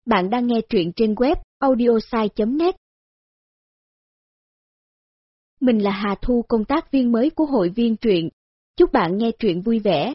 Bạn đang nghe truyện trên web audiosai.net. Mình là Hà Thu, công tác viên mới của hội viên truyện. Chúc bạn nghe truyện vui vẻ.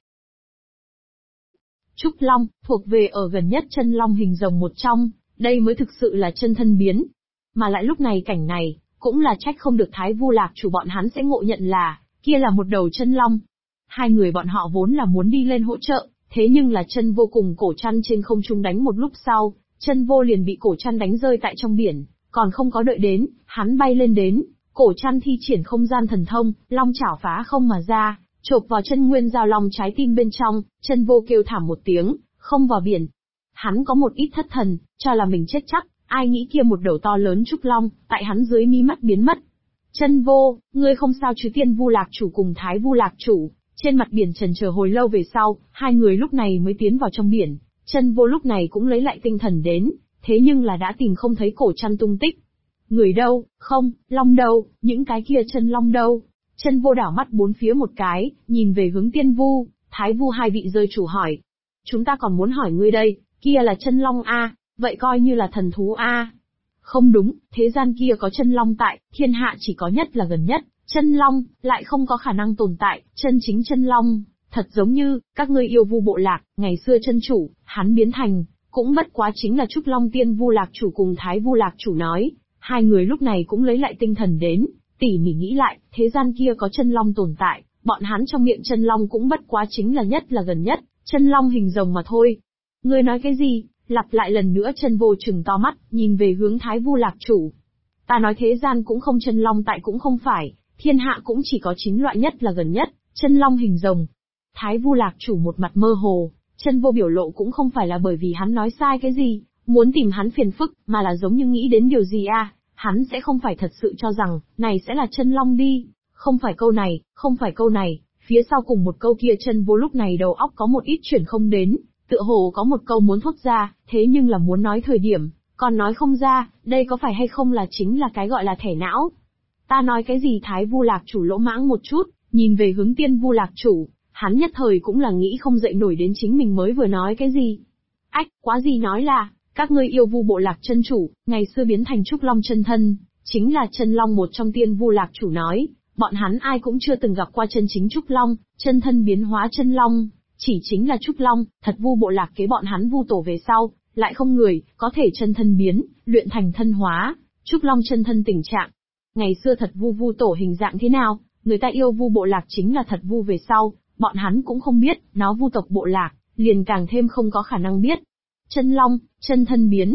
Trúc Long, thuộc về ở gần nhất chân long hình rồng một trong, đây mới thực sự là chân thân biến. Mà lại lúc này cảnh này, cũng là trách không được Thái Vu Lạc chủ bọn hắn sẽ ngộ nhận là, kia là một đầu chân long. Hai người bọn họ vốn là muốn đi lên hỗ trợ, thế nhưng là chân vô cùng cổ chăn trên không trung đánh một lúc sau, chân vô liền bị cổ chăn đánh rơi tại trong biển, còn không có đợi đến, hắn bay lên đến, cổ chăn thi triển không gian thần thông, long chảo phá không mà ra, chộp vào chân nguyên giao long trái tim bên trong, chân vô kêu thảm một tiếng, không vào biển. Hắn có một ít thất thần, cho là mình chết chắc, ai nghĩ kia một đầu to lớn trúc long, tại hắn dưới mi mắt biến mất. Chân vô, ngươi không sao chứ? Tiên Vu Lạc chủ cùng Thái Vu Lạc chủ, trên mặt biển chần chờ hồi lâu về sau, hai người lúc này mới tiến vào trong biển. Chân vô lúc này cũng lấy lại tinh thần đến, thế nhưng là đã tìm không thấy cổ chăn tung tích. Người đâu, không, long đâu, những cái kia chân long đâu? Chân vô đảo mắt bốn phía một cái, nhìn về hướng Tiên Vu, Thái Vu hai vị rơi chủ hỏi. Chúng ta còn muốn hỏi ngươi đây, kia là chân long a, vậy coi như là thần thú a. Không đúng, thế gian kia có chân long tại, thiên hạ chỉ có nhất là gần nhất, chân long, lại không có khả năng tồn tại, chân chính chân long. Thật giống như, các ngươi yêu Vu bộ lạc, ngày xưa chân chủ, hắn biến thành, cũng bất quá chính là Trúc Long Tiên Vu Lạc chủ cùng Thái Vu Lạc chủ nói. Hai người lúc này cũng lấy lại tinh thần đến, tỉ mỉ nghĩ lại, thế gian kia có chân long tồn tại, bọn hắn trong miệng chân long cũng bất quá chính là nhất là gần nhất, chân long hình rồng mà thôi. Ngươi nói cái gì? Lặp lại lần nữa. Chân vô trừng to mắt, nhìn về hướng Thái Vu Lạc chủ. Ta nói thế gian cũng không chân long tại cũng không phải, thiên hạ cũng chỉ có chính loại nhất là gần nhất, chân long hình rồng. Thái Vu Lạc chủ một mặt mơ hồ, chân vô biểu lộ cũng không phải là bởi vì hắn nói sai cái gì, muốn tìm hắn phiền phức, mà là giống như nghĩ đến điều gì hắn sẽ không phải thật sự cho rằng, này sẽ là chân long đi. Không phải câu này, không phải câu này, phía sau cùng một câu kia chân vô lúc này đầu óc có một ít chuyển không đến, tựa hồ có một câu muốn thốt ra, thế nhưng là muốn nói thời điểm, còn nói không ra, đây có phải hay không là chính là cái gọi là thẻ não. Ta nói cái gì? Thái Vu Lạc chủ lỗ mãng một chút, nhìn về hướng Tiên Vu Lạc chủ. Hắn nhất thời cũng là nghĩ không dậy nổi đến chính mình mới vừa nói cái gì. Ách, quá gì nói là, các ngươi yêu Vu bộ lạc chân chủ, ngày xưa biến thành Trúc Long chân thân, chính là chân long một trong. Tiên Vu Lạc chủ nói, bọn hắn ai cũng chưa từng gặp qua chân chính Trúc Long, chân thân biến hóa chân long, chỉ chính là Trúc Long, thật Vu bộ lạc kế bọn hắn Vu tổ về sau, lại không người, có thể chân thân biến, luyện thành thân hóa, Trúc Long chân thân tình trạng. Ngày xưa thật Vu tổ hình dạng thế nào, người ta yêu Vu bộ lạc chính là thật Vu về sau, bọn hắn cũng không biết, nó Vu tộc bộ lạc, liền càng thêm không có khả năng biết. Chân long, chân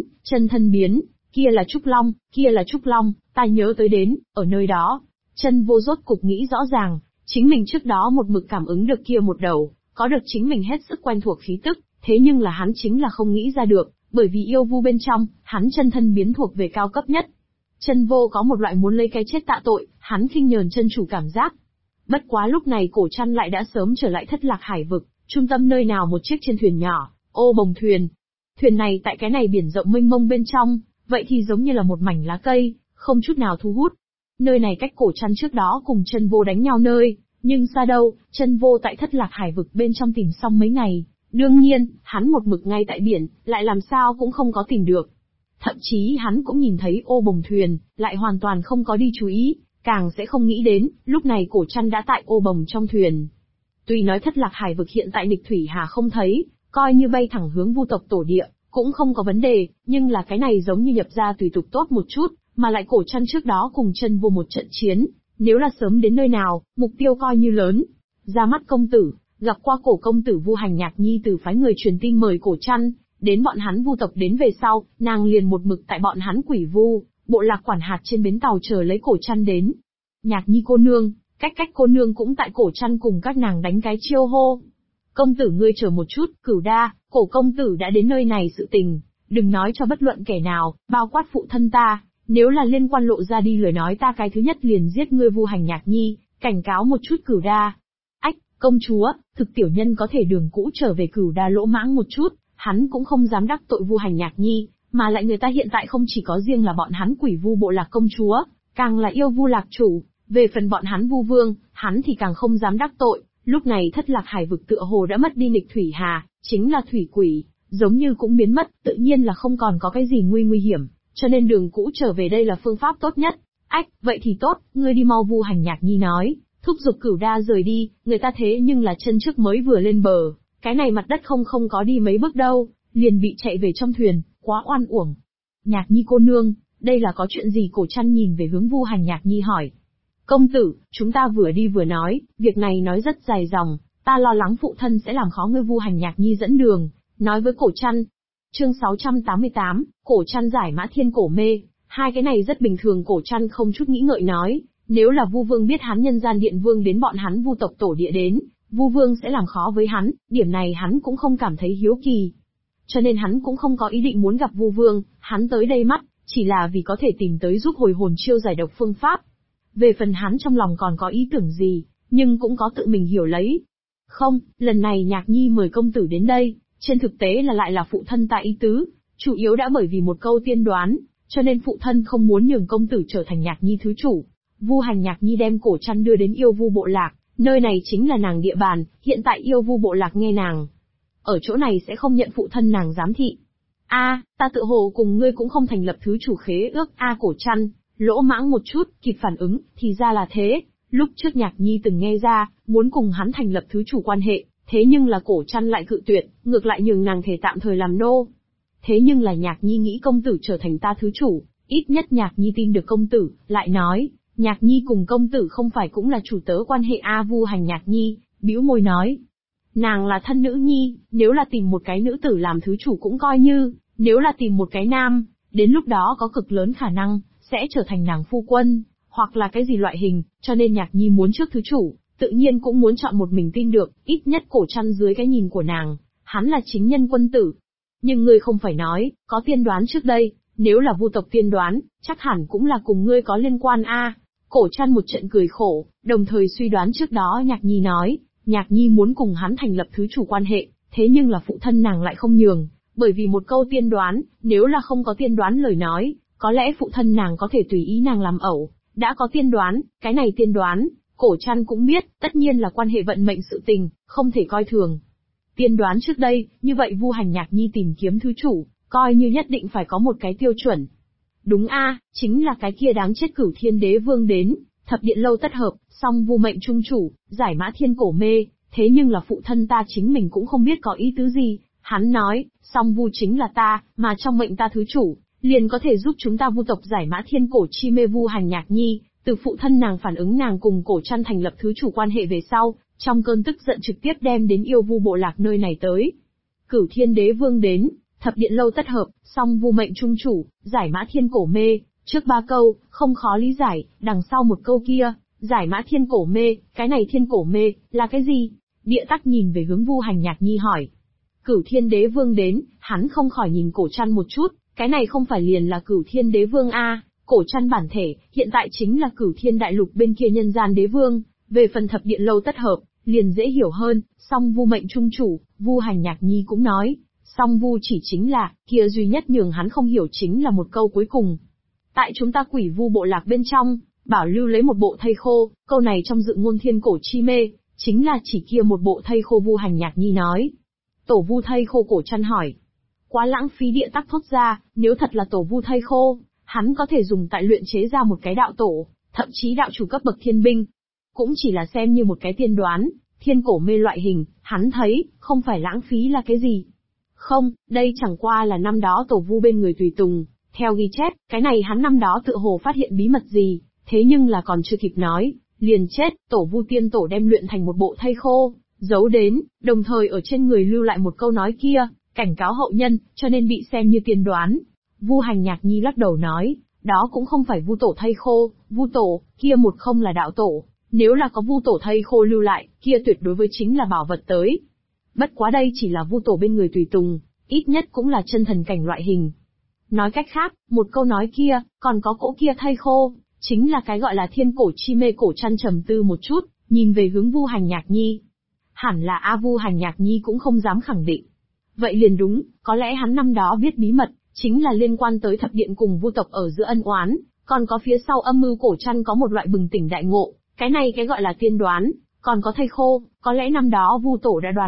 thân biến, kia là Trúc Long, kia là Trúc Long, ta nhớ tới đến, ở nơi đó. Chân vô rốt cục nghĩ rõ ràng, chính mình trước đó một mực cảm ứng được kia một đầu, có được chính mình hết sức quen thuộc khí tức, thế nhưng là hắn chính là không nghĩ ra được, bởi vì yêu Vu bên trong, hắn chân thân biến thuộc về cao cấp nhất. Chân vô có một loại muốn lấy cái chết tạ tội, hắn khinh nhờn chân chủ cảm giác. Bất quá lúc này cổ chăn lại đã sớm trở lại Thất Lạc Hải vực, trung tâm nơi nào một chiếc trên thuyền nhỏ, ô bồng thuyền. Thuyền này tại cái này biển rộng mênh mông bên trong, vậy thì giống như là một mảnh lá cây, không chút nào thu hút. Nơi này cách cổ chăn trước đó cùng chân vô đánh nhau nơi, nhưng xa đâu, chân vô tại Thất Lạc Hải vực bên trong tìm xong mấy ngày. Đương nhiên, hắn một mực ngay tại biển, lại làm sao cũng không có tìm được. Thậm chí hắn cũng nhìn thấy ô bồng thuyền, lại hoàn toàn không có đi chú ý, càng sẽ không nghĩ đến, lúc này cổ chăn đã tại ô bồng trong thuyền. Tuy nói Thất Lạc Hải vực hiện tại nghịch thủy hà không thấy, coi như bay thẳng hướng Vu tộc tổ địa, cũng không có vấn đề, nhưng là cái này giống như nhập ra tùy tục tốt một chút, mà lại cổ chăn trước đó cùng chân vô một trận chiến, nếu là sớm đến nơi nào, mục tiêu coi như lớn. Ra mắt công tử, gặp qua cổ công tử Vu Hành Nhạc Nhi từ phái người truyền tin mời cổ chăn, đến bọn hắn Vu tộc đến về sau, nàng liền một mực tại bọn hắn Quỷ Vu bộ lạc quản hạt trên bến tàu chờ lấy cổ chăn đến. Nhạc Nhi cô nương, cách cô nương cũng tại cổ chăn cùng các nàng đánh cái chiêu hô. Công tử ngươi chờ một chút, Cửu Đa, cổ công tử đã đến nơi này sự tình, đừng nói cho bất luận kẻ nào, bao quát phụ thân ta, nếu là liên quan lộ ra đi lời nói ta cái thứ nhất liền giết ngươi. Vu Hành Nhạc Nhi, cảnh cáo một chút Cửu Đa. Ách, công chúa, thực tiểu nhân có thể đường cũ trở về. Cửu Đa lỗ mãng một chút, hắn cũng không dám đắc tội Vu Hành Nhạc Nhi, mà lại người ta hiện tại không chỉ có riêng là bọn hắn Quỷ Vu bộ lạc công chúa, càng là yêu Vu lạc chủ, về phần bọn hắn Vu vương, hắn thì càng không dám đắc tội. Lúc này Thất Lạc Hải vực tựa hồ đã mất đi nghịch thủy hà, chính là thủy quỷ, giống như cũng biến mất, tự nhiên là không còn có cái gì nguy hiểm, cho nên đường cũ trở về đây là phương pháp tốt nhất. Ách, vậy thì tốt, ngươi đi mau, Vu Hành Nhạc Nhi nói, thúc giục Cửu Đa rời đi, người ta thế nhưng là chân trước mới vừa lên bờ, cái này mặt đất không có đi mấy bước đâu, liền bị chạy về trong thuyền, quá oan uổng. Nhạc Nhi cô nương, đây là có chuyện gì? Cổ Trăn nhìn về hướng Vu Hành Nhạc Nhi hỏi. Công tử, chúng ta vừa đi vừa nói, việc này nói rất dài dòng, ta lo lắng phụ thân sẽ làm khó ngươi. Vu Hành Nhạc Nhi dẫn đường, nói với Cổ Trăn. Chương 688, Cổ Trăn giải Mã Thiên Cổ Mê, hai cái này rất bình thường. Cổ Trăn không chút nghĩ ngợi nói, nếu là Vu Vương biết hắn Nhân Gian Điện Vương đến bọn hắn Vu tộc tổ địa đến, Vu Vương sẽ làm khó với hắn, điểm này hắn cũng không cảm thấy hiếu kỳ. Cho nên hắn cũng không có ý định muốn gặp Vu Vương, hắn tới đây mắt, chỉ là vì có thể tìm tới giúp hồi hồn chiêu giải độc phương pháp. Về phần hắn trong lòng còn có ý tưởng gì, nhưng cũng có tự mình hiểu lấy. Không, lần này Nhạc Nhi mời công tử đến đây, trên thực tế là lại là phụ thân ta ý tứ, chủ yếu đã bởi vì một câu tiên đoán, cho nên phụ thân không muốn nhường công tử trở thành Nhạc Nhi thứ chủ. Vu Hành Nhạc Nhi đem Cổ Trăn đưa đến Yêu Vu bộ lạc, nơi này chính là nàng địa bàn, hiện tại Yêu Vu bộ lạc nghe nàng ở chỗ này sẽ không nhận phụ thân nàng giám thị. Ta tự hồ cùng ngươi cũng không thành lập thứ chủ khế ước. Cổ Trăn lỗ mãng một chút, kịp phản ứng, thì ra là thế. Lúc trước Nhạc Nhi từng nghe ra, muốn cùng hắn thành lập thứ chủ quan hệ, thế nhưng là Cổ Trăn lại cự tuyệt, ngược lại nhường nàng thể tạm thời làm nô. Thế nhưng là Nhạc Nhi nghĩ công tử trở thành ta thứ chủ, ít nhất Nhạc Nhi tin được công tử, lại nói, Nhạc Nhi cùng công tử không phải cũng là chủ tớ quan hệ. Vu Hành Nhạc Nhi bĩu môi nói, nàng là thân nữ nhi, nếu là tìm một cái nữ tử làm thứ chủ cũng coi như, nếu là tìm một cái nam, đến lúc đó có cực lớn khả năng sẽ trở thành nàng phu quân, hoặc là cái gì loại hình, cho nên Nhạc Nhi muốn trước thứ chủ, tự nhiên cũng muốn chọn một mình tin được, ít nhất Cổ Trăn dưới cái nhìn của nàng, hắn là chính nhân quân tử. Nhưng ngươi không phải nói, có tiên đoán trước đây, nếu là Vu tộc tiên đoán, chắc hẳn cũng là cùng ngươi có liên quan. Cổ Trăn một trận cười khổ, đồng thời suy đoán trước đó Nhạc Nhi nói, Nhạc Nhi muốn cùng hắn thành lập thứ chủ quan hệ, thế nhưng là phụ thân nàng lại không nhường, bởi vì một câu tiên đoán, nếu là không có tiên đoán lời nói, có lẽ phụ thân nàng có thể tùy ý nàng làm ẩu, đã có tiên đoán, cái này tiên đoán, Cổ Trăn cũng biết, tất nhiên là quan hệ vận mệnh sự tình, không thể coi thường. Tiên đoán trước đây, như vậy Vu Hành Nhạc Nhi tìm kiếm thứ chủ, coi như nhất định phải có một cái tiêu chuẩn. Đúng chính là cái kia đáng chết Cửu Thiên Đế Vương đến, thập điện lâu tất hợp, song Vu mệnh trung chủ, giải Mã Thiên Cổ Mê, thế nhưng là phụ thân ta chính mình cũng không biết có ý tứ gì, hắn nói, song Vu chính là ta, mà trong mệnh ta thứ chủ, liền có thể giúp chúng ta Vu tộc giải Mã Thiên Cổ chi mê. Vu Hành Nhạc Nhi, từ phụ thân nàng phản ứng nàng cùng Cổ Trăn thành lập thứ chủ quan hệ về sau, trong cơn tức giận trực tiếp đem đến Yêu Vu bộ lạc nơi này tới. Cửu Thiên Đế Vương đến, thập điện lâu tất hợp, song Vu mệnh trung chủ, giải Mã Thiên Cổ Mê, trước ba câu, không khó lý giải, đằng sau một câu kia, giải Mã Thiên Cổ Mê, cái này Thiên Cổ Mê, là cái gì? Địa Tắc nhìn về hướng Vu Hành Nhạc Nhi hỏi. Cửu Thiên Đế Vương đến, hắn không khỏi nhìn Cổ Trăn một chút, cái này không phải liền là Cửu Thiên Đế Vương Cổ Trăn bản thể, hiện tại chính là Cửu Thiên Đại Lục bên kia Nhân Gian Đế Vương, về phần thập điện lâu tất hợp, liền dễ hiểu hơn, song Vu mệnh trung chủ, Vu Hành Nhạc Nhi cũng nói, song Vu chỉ chính là, kia duy nhất nhường hắn không hiểu chính là một câu cuối cùng. Tại chúng ta Quỷ Vu bộ lạc bên trong, bảo lưu lấy một bộ thây khô, câu này trong dự ngôn Thiên Cổ chi mê, chính là chỉ kia một bộ thây khô. Vu Hành Nhạc Nhi nói. Tổ vu thây khô? Cổ Trăn hỏi. Quá lãng phí. Địa Tắc thốt ra, nếu thật là tổ vu thây khô, hắn có thể dùng tại luyện chế ra một cái đạo tổ, thậm chí đạo chủ cấp bậc thiên binh. Cũng chỉ là xem như một cái tiên đoán, Thiên Cổ Mê loại hình, hắn thấy, không phải lãng phí là cái gì. Không, đây chẳng qua là năm đó tổ vu bên người tùy tùng, theo ghi chép, cái này hắn năm đó tự hồ phát hiện bí mật gì, thế nhưng là còn chưa kịp nói, liền chết, tổ vu tiên tổ đem luyện thành một bộ thây khô, giấu đến, đồng thời ở trên người lưu lại một câu nói kia, cảnh cáo hậu nhân, cho nên bị xem như tiên đoán. Vu Hành Nhạc Nhi lắc đầu nói, đó cũng không phải Vu tổ thây khô, Vu tổ, kia một không là đạo tổ, nếu là có Vu tổ thây khô lưu lại, kia tuyệt đối với chính là bảo vật tới. Bất quá đây chỉ là Vu tổ bên người tùy tùng, ít nhất cũng là chân thần cảnh loại hình. Nói cách khác, một câu nói kia, còn có cỗ kia thây khô, chính là cái gọi là Thiên Cổ chi mê. Cổ Trăn trầm tư một chút, nhìn về hướng Vu Hành Nhạc Nhi. Hẳn là Vu Hành Nhạc Nhi cũng không dám khẳng định. Vậy liền đúng, có lẽ hắn năm đó biết bí mật, chính là liên quan tới thập điện cùng Vu tộc ở giữa ân oán, còn có phía sau âm mưu. Cổ Trăn có một loại bừng tỉnh đại ngộ, cái này cái gọi là tiên đoán, còn có thây khô, có lẽ năm đó Vu tổ đã đoán được,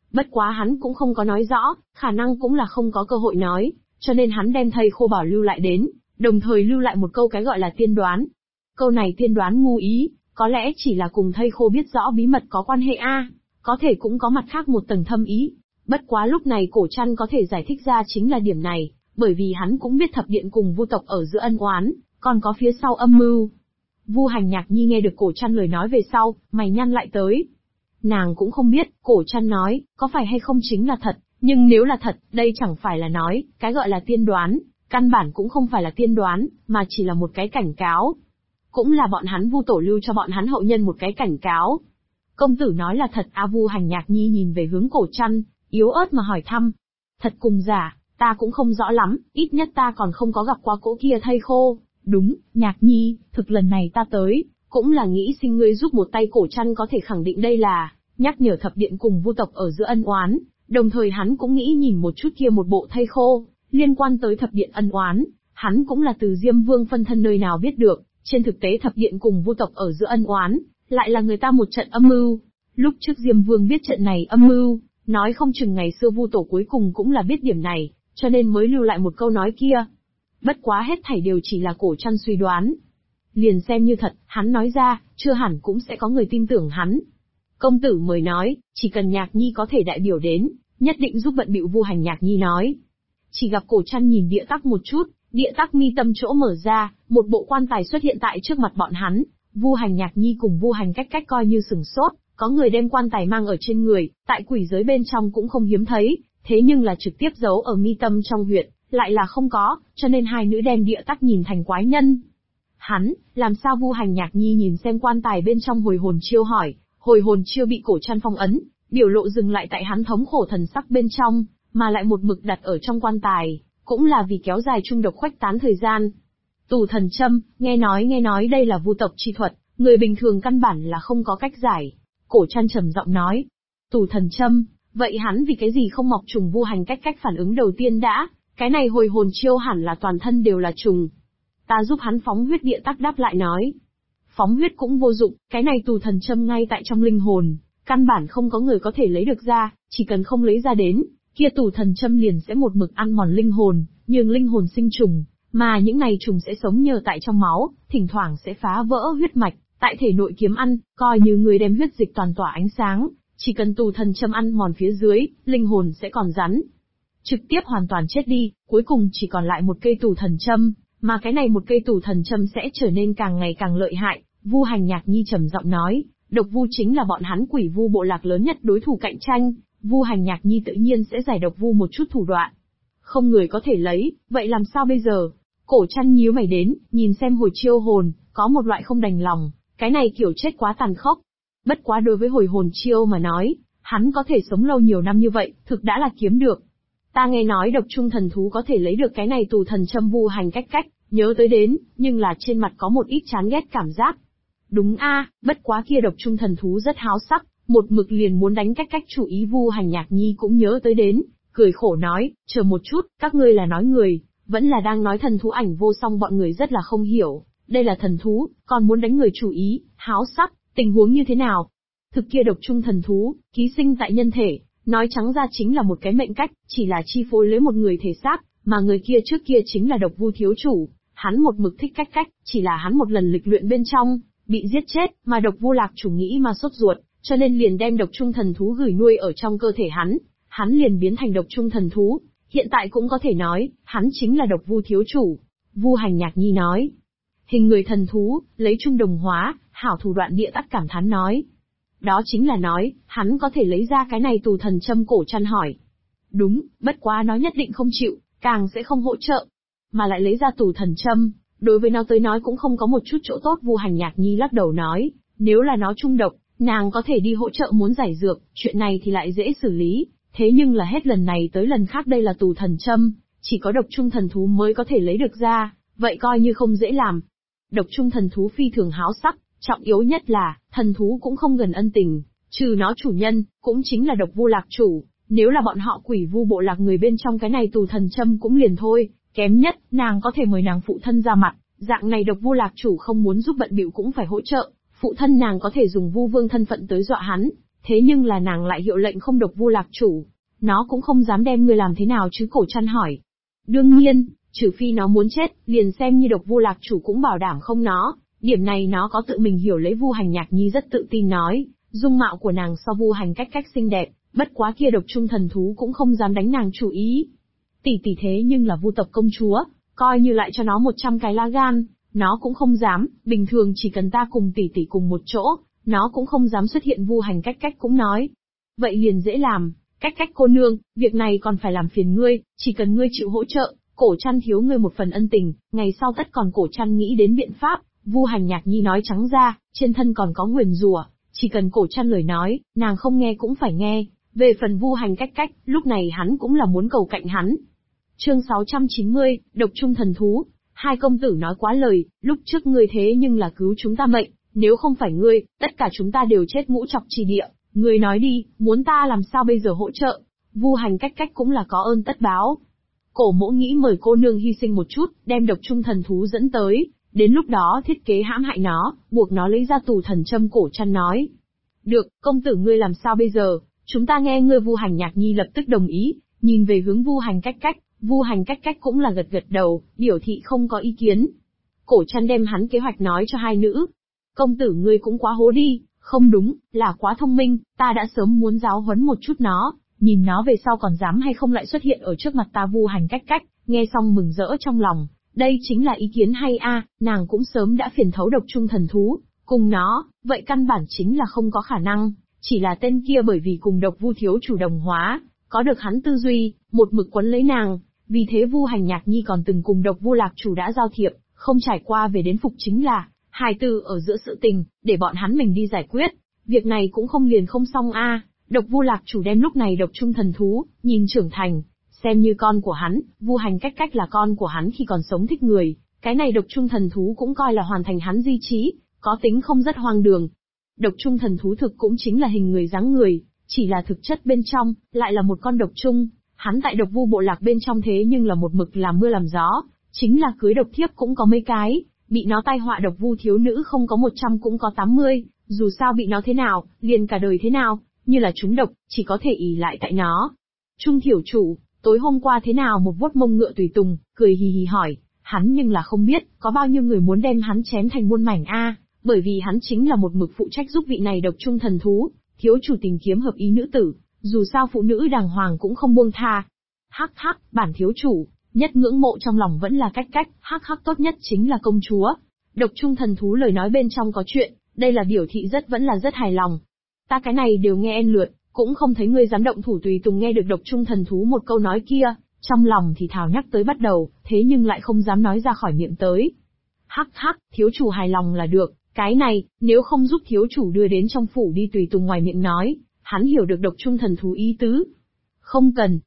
Bất quá hắn cũng không có nói rõ, khả năng cũng là không có cơ hội nói, cho nên hắn đem thây khô bảo lưu lại đến, đồng thời lưu lại một câu cái gọi là tiên đoán. Câu này tiên đoán ngu ý, có lẽ chỉ là cùng thây khô biết rõ bí mật có quan hệ có thể cũng có mặt khác một tầng thâm ý. Bất quá lúc này Cổ Trăn có thể giải thích ra chính là điểm này, bởi vì hắn cũng biết thập điện cùng Vu tộc ở giữa ân oán, còn có phía sau âm mưu. Vu Hành Nhạc Nhi nghe được Cổ Trăn lời nói về sau, mày nhăn lại tới. Nàng cũng không biết, Cổ Trăn nói, có phải hay không chính là thật, nhưng nếu là thật, đây chẳng phải là nói, cái gọi là tiên đoán, căn bản cũng không phải là tiên đoán, mà chỉ là một cái cảnh cáo. Cũng là bọn hắn Vu tổ lưu cho bọn hắn hậu nhân một cái cảnh cáo. Công tử nói là thật Vu Hành Nhạc Nhi nhìn về hướng Cổ Trăn, yếu ớt mà hỏi thăm. Thật cùng giả, ta cũng không rõ lắm, ít nhất ta còn không có gặp qua cỗ kia thây khô. Đúng, Nhạc Nhi, thực lần này ta tới, cũng là nghĩ xin ngươi giúp một tay. Cổ Trăn có thể khẳng định đây là nhắc nhở thập điện cùng Vu tộc ở giữa ân oán, đồng thời hắn cũng nghĩ nhìn một chút kia một bộ thây khô, liên quan tới thập điện ân oán, hắn cũng là từ Diêm Vương phân thân nơi nào biết được, trên thực tế thập điện cùng Vu tộc ở giữa ân oán, lại là người ta một trận âm mưu. Lúc trước Diêm Vương biết trận này âm mưu, nói không chừng ngày xưa Vu tổ cuối cùng cũng là biết điểm này, cho nên mới lưu lại một câu nói kia. Bất quá hết thảy đều chỉ là Cổ Trăn suy đoán. Liền xem như thật, hắn nói ra, chưa hẳn cũng sẽ có người tin tưởng hắn. Công tử mới nói, chỉ cần Nhạc Nhi có thể đại biểu đến, nhất định giúp bận bịu. Vu Hành Nhạc Nhi nói. Chỉ gặp Cổ Trăn nhìn địa tắc một chút, địa tắc mi tâm chỗ mở ra, một bộ quan tài xuất hiện tại trước mặt bọn hắn. Vu Hành Nhạc Nhi cùng Vu Hành Cách Cách coi như sửng sốt, có người đem quan tài mang ở trên người, tại quỷ giới bên trong cũng không hiếm thấy, thế nhưng là trực tiếp giấu ở mi tâm trong huyệt, lại là không có, cho nên hai nữ đem địa tắc nhìn thành quái nhân. Hắn, làm sao? Vu Hành Nhạc Nhi nhìn xem quan tài bên trong hồi hồn chiêu hỏi. Hồi hồn chiêu bị Cổ Trăn phong ấn, biểu lộ dừng lại tại hắn thống khổ thần sắc bên trong, mà lại một mực đặt ở trong quan tài, cũng là vì kéo dài trung độc khuếch tán thời gian. Tù thần châm, nghe nói đây là Vu tộc chi thuật, người bình thường căn bản là không có cách giải. Cổ Trăn trầm giọng nói. Tù thần châm, vậy hắn vì cái gì không mọc trùng? Vu Hành Cách Cách phản ứng đầu tiên đã, cái này hồi hồn chiêu hẳn là toàn thân đều là trùng. Ta giúp hắn phóng huyết. Địa tắc đáp lại nói. Phóng huyết cũng vô dụng, cái này tù thần châm ngay tại trong linh hồn, căn bản không có người có thể lấy được ra, chỉ cần không lấy ra đến, kia tù thần châm liền sẽ một mực ăn mòn linh hồn, nhường linh hồn sinh trùng, mà những này trùng sẽ sống nhờ tại trong máu, thỉnh thoảng sẽ phá vỡ huyết mạch, tại thể nội kiếm ăn, coi như người đem huyết dịch toàn tỏa ánh sáng, chỉ cần tù thần châm ăn mòn phía dưới, linh hồn sẽ còn rắn. Trực tiếp hoàn toàn chết đi, cuối cùng chỉ còn lại một cây tù thần châm, mà cái này một cây tù thần châm sẽ trở nên càng ngày càng lợi hại. Vu Hành Nhạc Nhi trầm giọng nói, độc vu chính là bọn hắn Quỷ Vu bộ lạc lớn nhất đối thủ cạnh tranh, Vu Hành Nhạc Nhi tự nhiên sẽ giải độc vu một chút thủ đoạn. Không người có thể lấy, vậy làm sao bây giờ? Cổ Trăn nhíu mày đến, nhìn xem hồi chiêu hồn, có một loại không đành lòng, cái này kiểu chết quá tàn khốc. Bất quá đối với hồi hồn chiêu mà nói, hắn có thể sống lâu nhiều năm như vậy, thực đã là kiếm được. Ta nghe nói độc trung thần thú có thể lấy được cái này tù thần châm. Vu Hành Cách Cách nhớ tới đến, nhưng là trên mặt có một ít chán ghét cảm giác. Đúng bất quá kia độc trung thần thú rất háo sắc, một mực liền muốn đánh Cách Cách chủ ý. Vu Hành Nhạc Nhi cũng nhớ tới đến, cười khổ nói, chờ một chút, các ngươi là nói người, vẫn là đang nói thần thú Ảnh Vô Song? Bọn người rất là không hiểu, đây là thần thú, còn muốn đánh người chủ ý, háo sắc, tình huống như thế nào? Thực kia độc trung thần thú, ký sinh tại nhân thể, nói trắng ra chính là một cái mệnh cách, chỉ là chi phối lấy một người thể xác, mà người kia trước kia chính là độc vu thiếu chủ, hắn một mực thích Cách Cách, chỉ là hắn một lần lịch luyện bên trong, bị giết chết, mà độc vu lạc chủ nghĩ mà sốt ruột, cho nên liền đem độc trung thần thú gửi nuôi ở trong cơ thể hắn liền biến thành độc trung thần thú, hiện tại cũng có thể nói, hắn chính là độc vu thiếu chủ. Vu Hành Nhạc Nhi nói, hình người thần thú, lấy trung đồng hóa, hảo thủ đoạn. Địa tắc cảm thán nói. Đó chính là nói, hắn có thể lấy ra cái này tù thần châm. Cổ Trăn hỏi. Đúng, bất quá nó nhất định không chịu, càng sẽ không hỗ trợ. Mà lại lấy ra tù thần châm, đối với nó tới nói cũng không có một chút chỗ tốt. Vu Hành Nhạc Nhi lắc đầu nói, nếu là nó trung độc, nàng có thể đi hỗ trợ muốn giải dược, chuyện này thì lại dễ xử lý, thế nhưng là hết lần này tới lần khác đây là tù thần châm, chỉ có độc trung thần thú mới có thể lấy được ra, vậy coi như không dễ làm. Độc trung thần thú phi thường háo sắc, trọng yếu nhất là, thần thú cũng không gần ân tình, trừ nó chủ nhân, cũng chính là độc vu lạc chủ, nếu là bọn họ Quỷ Vu bộ lạc người bên trong cái này tù thần châm cũng liền thôi, kém nhất, nàng có thể mời nàng phụ thân ra mặt, dạng này độc vu lạc chủ không muốn giúp bận bịu cũng phải hỗ trợ, phụ thân nàng có thể dùng Vu Vương thân phận tới dọa hắn, thế nhưng là nàng lại hiệu lệnh không độc vu lạc chủ. Nó cũng không dám đem ngươi làm thế nào chứ, Cổ Trăn hỏi. Đương nhiên, trừ phi nó muốn chết, liền xem như độc vu lạc chủ cũng bảo đảm không nó. Điểm này nó có tự mình hiểu lấy. Vu Hành Nhạc Nhi rất tự tin nói, dung mạo của nàng so Vu Hành Cách Cách xinh đẹp, bất quá kia độc trung thần thú cũng không dám đánh nàng chủ ý. Tỷ tỷ thế nhưng là Vu tộc công chúa, coi như lại cho nó 100 cái lá gan, nó cũng không dám. Bình thường chỉ cần ta cùng tỷ tỷ cùng một chỗ, nó cũng không dám xuất hiện. Vu Hành Cách Cách cũng nói, vậy liền dễ làm. Cách Cách cô nương, việc này còn phải làm phiền ngươi, chỉ cần ngươi chịu hỗ trợ, Cổ Trăn thiếu ngươi một phần ân tình, ngày sau tất còn. Cổ Trăn nghĩ đến biện pháp. Vu Hành Nhạc Nhi nói trắng ra, trên thân còn có nguyền rủa, chỉ cần Cổ Trăn lời nói, nàng không nghe cũng phải nghe. Về phần Vu Hành Cách Cách, lúc này hắn cũng là muốn cầu cạnh hắn. Chương 690, độc trung thần thú. Hai công tử nói quá lời, lúc trước ngươi thế nhưng là cứu chúng ta mệnh, nếu không phải ngươi, tất cả chúng ta đều chết ngũ trọc trì địa. Ngươi nói đi, muốn ta làm sao bây giờ hỗ trợ? Vu Hành Cách Cách cũng là có ơn tất báo. Cổ Mỗ nghĩ mời cô nương hy sinh một chút, đem độc trung thần thú dẫn tới, đến lúc đó thiết kế hãm hại nó, buộc nó lấy ra tù thần châm. Cổ Trăn nói. Được, công tử ngươi làm sao bây giờ? Chúng ta nghe ngươi. Vu Hành Nhạc Nhi lập tức đồng ý, nhìn về hướng Vu Hành Cách Cách. Vu Hành Cách Cách cũng là gật gật đầu, biểu thị không có ý kiến. Cổ Trăn đem hắn kế hoạch nói cho hai nữ. Công tử ngươi cũng quá hố đi, không đúng, là quá thông minh, ta đã sớm muốn giáo huấn một chút nó, nhìn nó về sau còn dám hay không lại xuất hiện ở trước mặt ta. Vu Hành Cách Cách, nghe xong mừng rỡ trong lòng, đây chính là ý kiến hay a, nàng cũng sớm đã phiền thấu độc trung thần thú, cùng nó, vậy căn bản chính là không có khả năng, chỉ là tên kia bởi vì cùng độc vu thiếu chủ đồng hóa, có được hắn tư duy, một mực quấn lấy nàng, vì thế Vu Hành Nhạc Nhi còn từng cùng độc vu lạc chủ đã giao thiệp, không trải qua về đến phục chính là, hài tử ở giữa sự tình, để bọn hắn mình đi giải quyết, việc này cũng không liền không xong a. Độc vu lạc chủ đem lúc này độc trung thần thú, nhìn trưởng thành, xem như con của hắn. Vu Hành Cách Cách là con của hắn khi còn sống thích người, cái này độc trung thần thú cũng coi là hoàn thành hắn di chí, có tính không rất hoang đường. Độc trung thần thú thực cũng chính là hình người dáng người, chỉ là thực chất bên trong, lại là một con độc trung. Hắn tại độc vu bộ lạc bên trong thế nhưng là một mực làm mưa làm gió, chính là cưới độc thiếp cũng có mấy cái, bị nó tai họa độc vu thiếu nữ không có 100 cũng có 80, dù sao bị nó thế nào, liền cả đời thế nào, như là trúng độc, chỉ có thể ỷ lại tại nó. Trung thiểu chủ, tối hôm qua thế nào? Một vuốt mông ngựa tùy tùng, cười hì hì hỏi, hắn nhưng là không biết, có bao nhiêu người muốn đem hắn chém thành muôn mảnh a, bởi vì hắn chính là một mực phụ trách giúp vị này độc trung thần thú, thiếu chủ tìm kiếm hợp ý nữ tử, dù sao phụ nữ đàng hoàng cũng không buông tha. Hắc hắc, bản thiếu chủ, nhất ngưỡng mộ trong lòng vẫn là Cách Cách, hắc hắc tốt nhất chính là công chúa. Độc trung thần thú lời nói bên trong có chuyện, đây là biểu thị vẫn là rất hài lòng. Ta cái này đều nghe en lượt, cũng không thấy ngươi dám động thủ. Tùy tùng nghe được độc trung thần thú một câu nói kia, trong lòng thì thào nhắc tới bắt đầu, thế nhưng lại không dám nói ra khỏi miệng tới. Hắc hắc, thiếu chủ hài lòng là được, cái này, nếu không giúp thiếu chủ đưa đến trong phủ đi. Tùy tùng ngoài miệng nói, hắn hiểu được độc trung thần thú ý tứ. Không cần.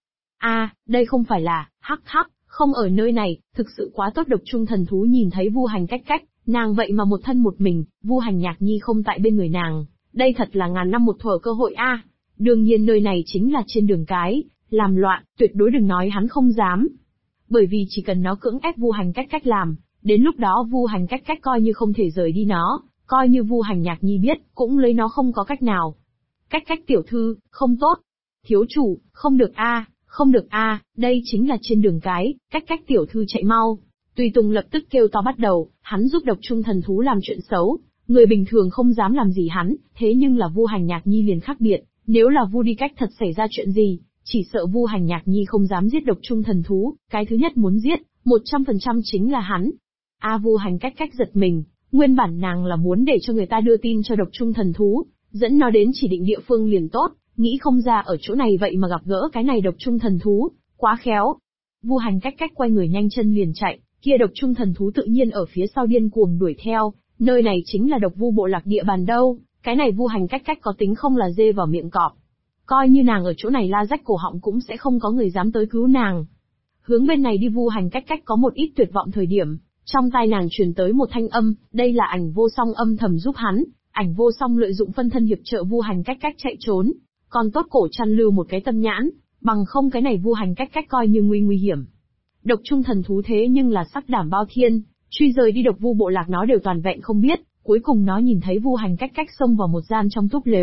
Đây không phải là, hắc hắc, không ở nơi này, thực sự quá tốt. Độc trung thần thú nhìn thấy Vu Hành Cách Cách, nàng vậy mà một thân một mình, Vu Hành Nhạc Nhi không tại bên người nàng, đây thật là ngàn năm một thuở cơ hội a. Đương nhiên nơi này chính là trên đường cái, làm loạn, tuyệt đối đừng nói hắn không dám. Bởi vì chỉ cần nó cưỡng ép Vu Hành Cách Cách làm, đến lúc đó Vu Hành Cách Cách coi như không thể rời đi nó, coi như Vu Hành Nhạc Nhi biết, cũng lấy nó không có cách nào. Cách Cách tiểu thư, không tốt. Thiếu chủ, không được không được đây chính là trên đường cái, Cách Cách tiểu thư chạy mau. Tùy tùng lập tức kêu to bắt đầu, hắn giúp độc trung thần thú làm chuyện xấu, người bình thường không dám làm gì hắn, thế nhưng là Vu Hành Nhạc Nhi liền khác biệt, nếu là Vu Đi Cách thật xảy ra chuyện gì, chỉ sợ Vu Hành Nhạc Nhi không dám giết độc trung thần thú, cái thứ nhất muốn giết, 100% chính là hắn. Vu Hành Cách Cách giật mình, nguyên bản nàng là muốn để cho người ta đưa tin cho độc trung thần thú, dẫn nó đến chỉ định địa phương liền tốt, nghĩ không ra ở chỗ này vậy mà gặp gỡ cái này độc trung thần thú, quá khéo. Vu Hành Cách Cách quay người nhanh chân liền chạy, kia độc trung thần thú tự nhiên ở phía sau điên cuồng đuổi theo, nơi này chính là độc vu bộ lạc địa bàn đâu, cái này Vu Hành Cách Cách có tính không là dê vào miệng cọp. Coi như nàng ở chỗ này la rách cổ họng cũng sẽ không có người dám tới cứu nàng. Hướng bên này đi Vu Hành Cách Cách có một ít tuyệt vọng thời điểm, trong tai nàng truyền tới một thanh âm, đây là Ảnh Vô Song âm thầm giúp hắn, Ảnh Vô Song lợi dụng phân thân hiệp trợ Vu Hành Cách Cách chạy trốn, còn tốt Cổ Trăn lưu một cái tâm nhãn, bằng không cái này Vu Hành Cách Cách coi như nguy hiểm. Độc trung thần thú thế nhưng là sắc đảm bao thiên, truy rời đi độc vu bộ lạc nó đều toàn vẹn không biết, cuối cùng nó nhìn thấy Vu Hành Cách Cách xông vào một gian trong túp lều,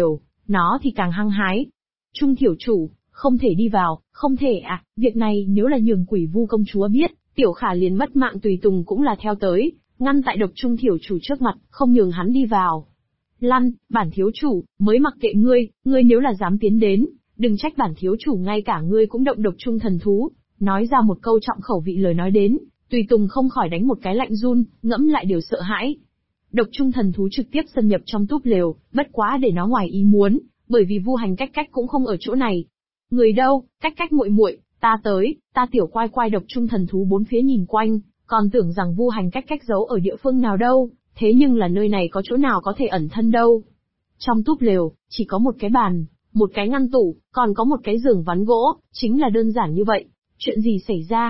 nó thì càng hăng hái. Trung thiểu chủ, không thể đi vào, không thể à, việc này nếu là nhường Quỷ Vu công chúa biết, Tiểu Khả liền mất mạng tùy tùng cũng là theo tới, ngăn tại độc trung thiểu chủ trước mặt, không nhường hắn đi vào. Lăn, bản thiếu chủ, mới mặc kệ ngươi nếu là dám tiến đến, đừng trách bản thiếu chủ ngay cả ngươi cũng động độc trung thần thú. Nói ra một câu trọng khẩu vị lời nói đến, tùy tùng không khỏi đánh một cái lạnh run, ngẫm lại đều sợ hãi. Độc trung thần thú trực tiếp xâm nhập trong túp lều, bất quá để nó ngoài ý muốn, bởi vì Vu Hành Cách Cách cũng không ở chỗ này. Người đâu, Cách Cách muội muội, ta tới, ta tiểu quai quai. Độc trung thần thú bốn phía nhìn quanh, còn tưởng rằng Vu Hành Cách Cách giấu ở địa phương nào đâu, thế nhưng là nơi này có chỗ nào có thể ẩn thân đâu. Trong túp lều, chỉ có một cái bàn, một cái ngăn tủ, còn có một cái giường ván gỗ, chính là đơn giản như vậy. Chuyện gì xảy ra?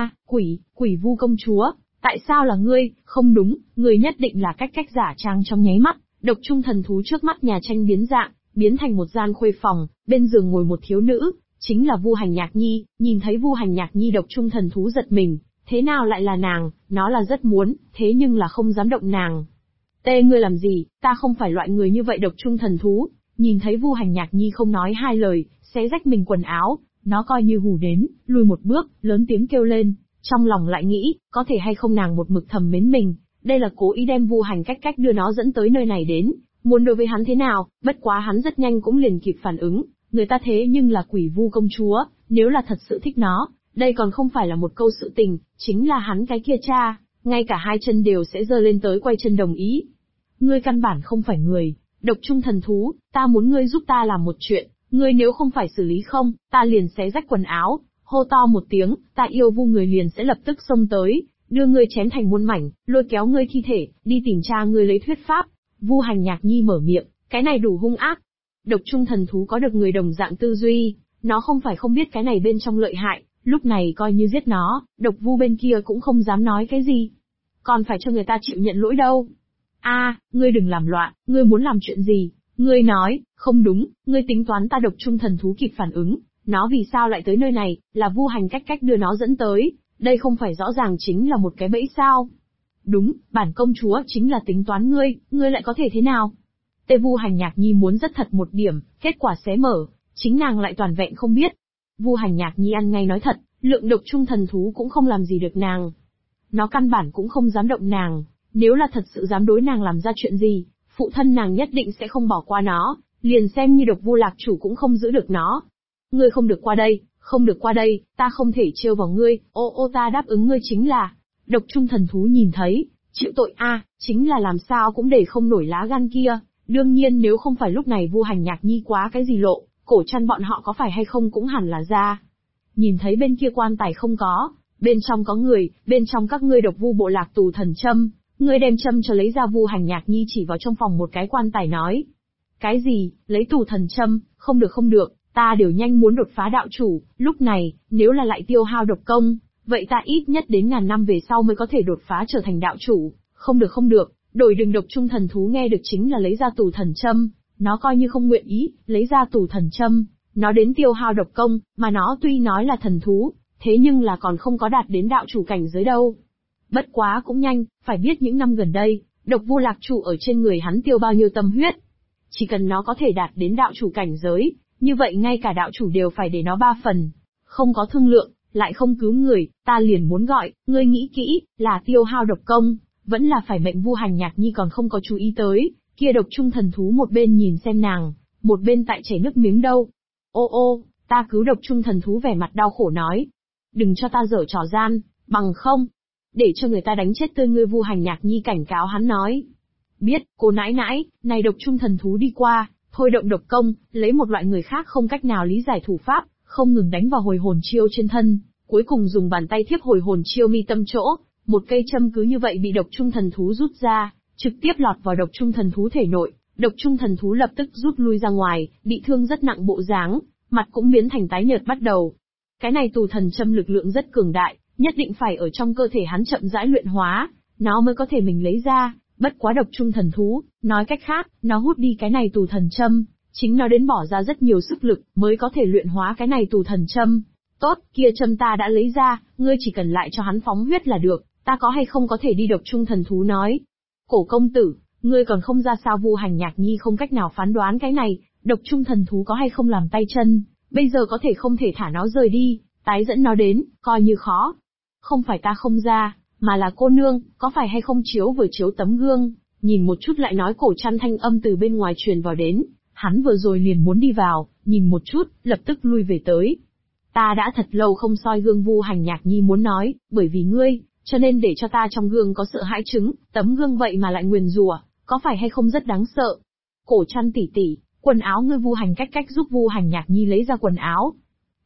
Quỷ Vu công chúa, tại sao là ngươi? Không đúng, ngươi nhất định là Cách Cách giả trang. Trong nháy mắt, độc trung thần thú trước mắt nhà tranh biến dạng, biến thành một gian khuê phòng, bên giường ngồi một thiếu nữ, chính là Vu Hành Nhạc Nhi. Nhìn thấy Vu Hành Nhạc Nhi, độc trung thần thú giật mình, thế nào lại là nàng? Nó là rất muốn, thế nhưng là không dám động nàng. Tê, ngươi làm gì? Ta không phải loại người như vậy. Độc trung thần thú nhìn thấy Vu Hành Nhạc Nhi không nói hai lời, xé rách mình quần áo, nó coi như hù đến, lùi một bước, lớn tiếng kêu lên, trong lòng lại nghĩ, có thể hay không nàng một mực thầm mến mình, đây là cố ý đem Vu Hành Cách Cách đưa nó dẫn tới nơi này đến, muốn đối với hắn thế nào. Bất quá hắn rất nhanh cũng liền kịp phản ứng, người ta thế nhưng là Quỷ Vu công chúa, nếu là thật sự thích nó, đây còn không phải là một câu sự tình, chính là hắn cái kia cha, ngay cả hai chân đều sẽ giơ lên tới quay chân đồng ý. Ngươi căn bản không phải người. Độc trung thần thú, ta muốn ngươi giúp ta làm một chuyện, ngươi nếu không phải xử lý không, ta liền xé rách quần áo, hô to một tiếng, ta yêu Vu người liền sẽ lập tức xông tới, đưa ngươi chém thành muôn mảnh, lôi kéo ngươi thi thể, đi tìm cha ngươi lấy thuyết pháp. Vu Hành Nhạc Nhi mở miệng, cái này đủ hung ác. Độc trung thần thú có được người đồng dạng tư duy, nó không phải không biết cái này bên trong lợi hại, lúc này coi như giết nó, độc vu bên kia cũng không dám nói cái gì. Còn phải cho người ta chịu nhận lỗi đâu. Ngươi đừng làm loạn, ngươi muốn làm chuyện gì? Ngươi nói, không đúng, ngươi tính toán. Ta độc trung thần thú kịp phản ứng, nó vì sao lại tới nơi này, là Vu Hành Cách Cách đưa nó dẫn tới, đây không phải rõ ràng chính là một cái bẫy sao? Đúng, bản công chúa chính là tính toán ngươi lại có thể thế nào? Tê Vu Hành Nhạc Nhi muốn rất thật một điểm, kết quả xé mở, chính nàng lại toàn vẹn không biết. Vu Hành Nhạc Nhi ăn ngay nói thật, lượng độc trung thần thú cũng không làm gì được nàng. Nó căn bản cũng không dám động nàng, nếu là thật sự dám đối nàng làm ra chuyện gì, phụ thân nàng nhất định sẽ không bỏ qua nó, liền xem như độc vu lạc chủ cũng không giữ được nó. Ngươi không được qua đây, không được qua đây, ta không thể trêu vào ngươi, ta đáp ứng ngươi chính là. Độc trung thần thú nhìn thấy, chịu tội chính là làm sao cũng để không nổi lá gan kia, đương nhiên nếu không phải lúc này Vu Hành Nhạc Nhi quá cái gì lộ, cổ chăn bọn họ có phải hay không cũng hẳn là ra. Nhìn thấy bên kia quan tài không có, bên trong có người, bên trong các ngươi độc vu bộ lạc tù thần châm, ngươi đem châm cho lấy ra. Vu Hành Nhạc Nhi chỉ vào trong phòng một cái quan tài nói. Cái gì, lấy tù thần châm, không được, ta đều nhanh muốn đột phá đạo chủ, lúc này, nếu là lại tiêu hao độc công, vậy ta ít nhất đến 1000 năm về sau mới có thể đột phá trở thành đạo chủ, không được, đổi đường. Độc trung thần thú nghe được chính là lấy ra tù thần châm, nó coi như không nguyện ý, lấy ra tù thần châm, nó đến tiêu hao độc công, mà nó tuy nói là thần thú, thế nhưng là còn không có đạt đến đạo chủ cảnh giới đâu. Bất quá cũng nhanh, phải biết những năm gần đây, độc vu lạc chủ ở trên người hắn tiêu bao nhiêu tâm huyết. Chỉ cần nó có thể đạt đến đạo chủ cảnh giới, như vậy ngay cả đạo chủ đều phải để nó 3 phần. Không có thương lượng, lại không cứu người, ta liền muốn gọi, ngươi nghĩ kỹ, là tiêu hao độc công, vẫn là phải mệnh. Vu Hành Nhạc Nhi còn không có chú ý tới, kia độc trung thần thú một bên nhìn xem nàng, một bên tại chảy nước miếng đâu. Ta cứu. Độc trung thần thú vẻ mặt đau khổ nói. Đừng cho ta giở trò gian, bằng không, để cho người ta đánh chết tươi ngươi. Vu Hành Nhạc Nhi cảnh cáo hắn nói. Biết, cô nãi nãi, này độc trung thần thú đi qua, thôi động độc công, lấy một loại người khác không cách nào lý giải thủ pháp, không ngừng đánh vào hồi hồn chiêu trên thân, cuối cùng dùng bàn tay thiếp hồi hồn chiêu mi tâm chỗ, một cây châm cứ như vậy bị độc trung thần thú rút ra, trực tiếp lọt vào độc trung thần thú thể nội. Độc trung thần thú lập tức rút lui ra ngoài, bị thương rất nặng bộ dáng, mặt cũng biến thành tái nhợt bắt đầu. Cái này tù thần châm lực lượng rất cường đại, nhất định phải ở trong cơ thể hắn chậm rãi luyện hóa, nó mới có thể mình lấy ra. Bất quá độc trung thần thú, nói cách khác, nó hút đi cái này tù thần châm, chính nó đến bỏ ra rất nhiều sức lực mới có thể luyện hóa cái này tù thần châm. Tốt, kia châm ta đã lấy ra, ngươi chỉ cần lại cho hắn phóng huyết là được, ta có hay không có thể đi. Độc trung thần thú nói. Cổ công tử, ngươi còn không ra sao? Vu Hành Nhạc Nhi không cách nào phán đoán cái này, Độc trung thần thú có hay không làm tay chân, bây giờ có thể không thể thả nó rời đi, tái dẫn nó đến, coi như khó. Không phải ta không ra, mà là cô nương, có phải hay không chiếu vừa chiếu tấm gương, nhìn một chút lại nói. Cổ Trăn thanh âm từ bên ngoài truyền vào đến, hắn vừa rồi liền muốn đi vào, nhìn một chút, lập tức lui về tới. Ta đã thật lâu không soi gương. Vu Hành Nhạc Nhi muốn nói, bởi vì ngươi, cho nên để cho ta trong gương có sợ hãi chứng, tấm gương vậy mà lại nguyền rủa, có phải hay không rất đáng sợ. Cổ Trăn tỷ tỷ, quần áo ngươi. Vu Hành cách giúp Vu Hành Nhạc Nhi lấy ra quần áo.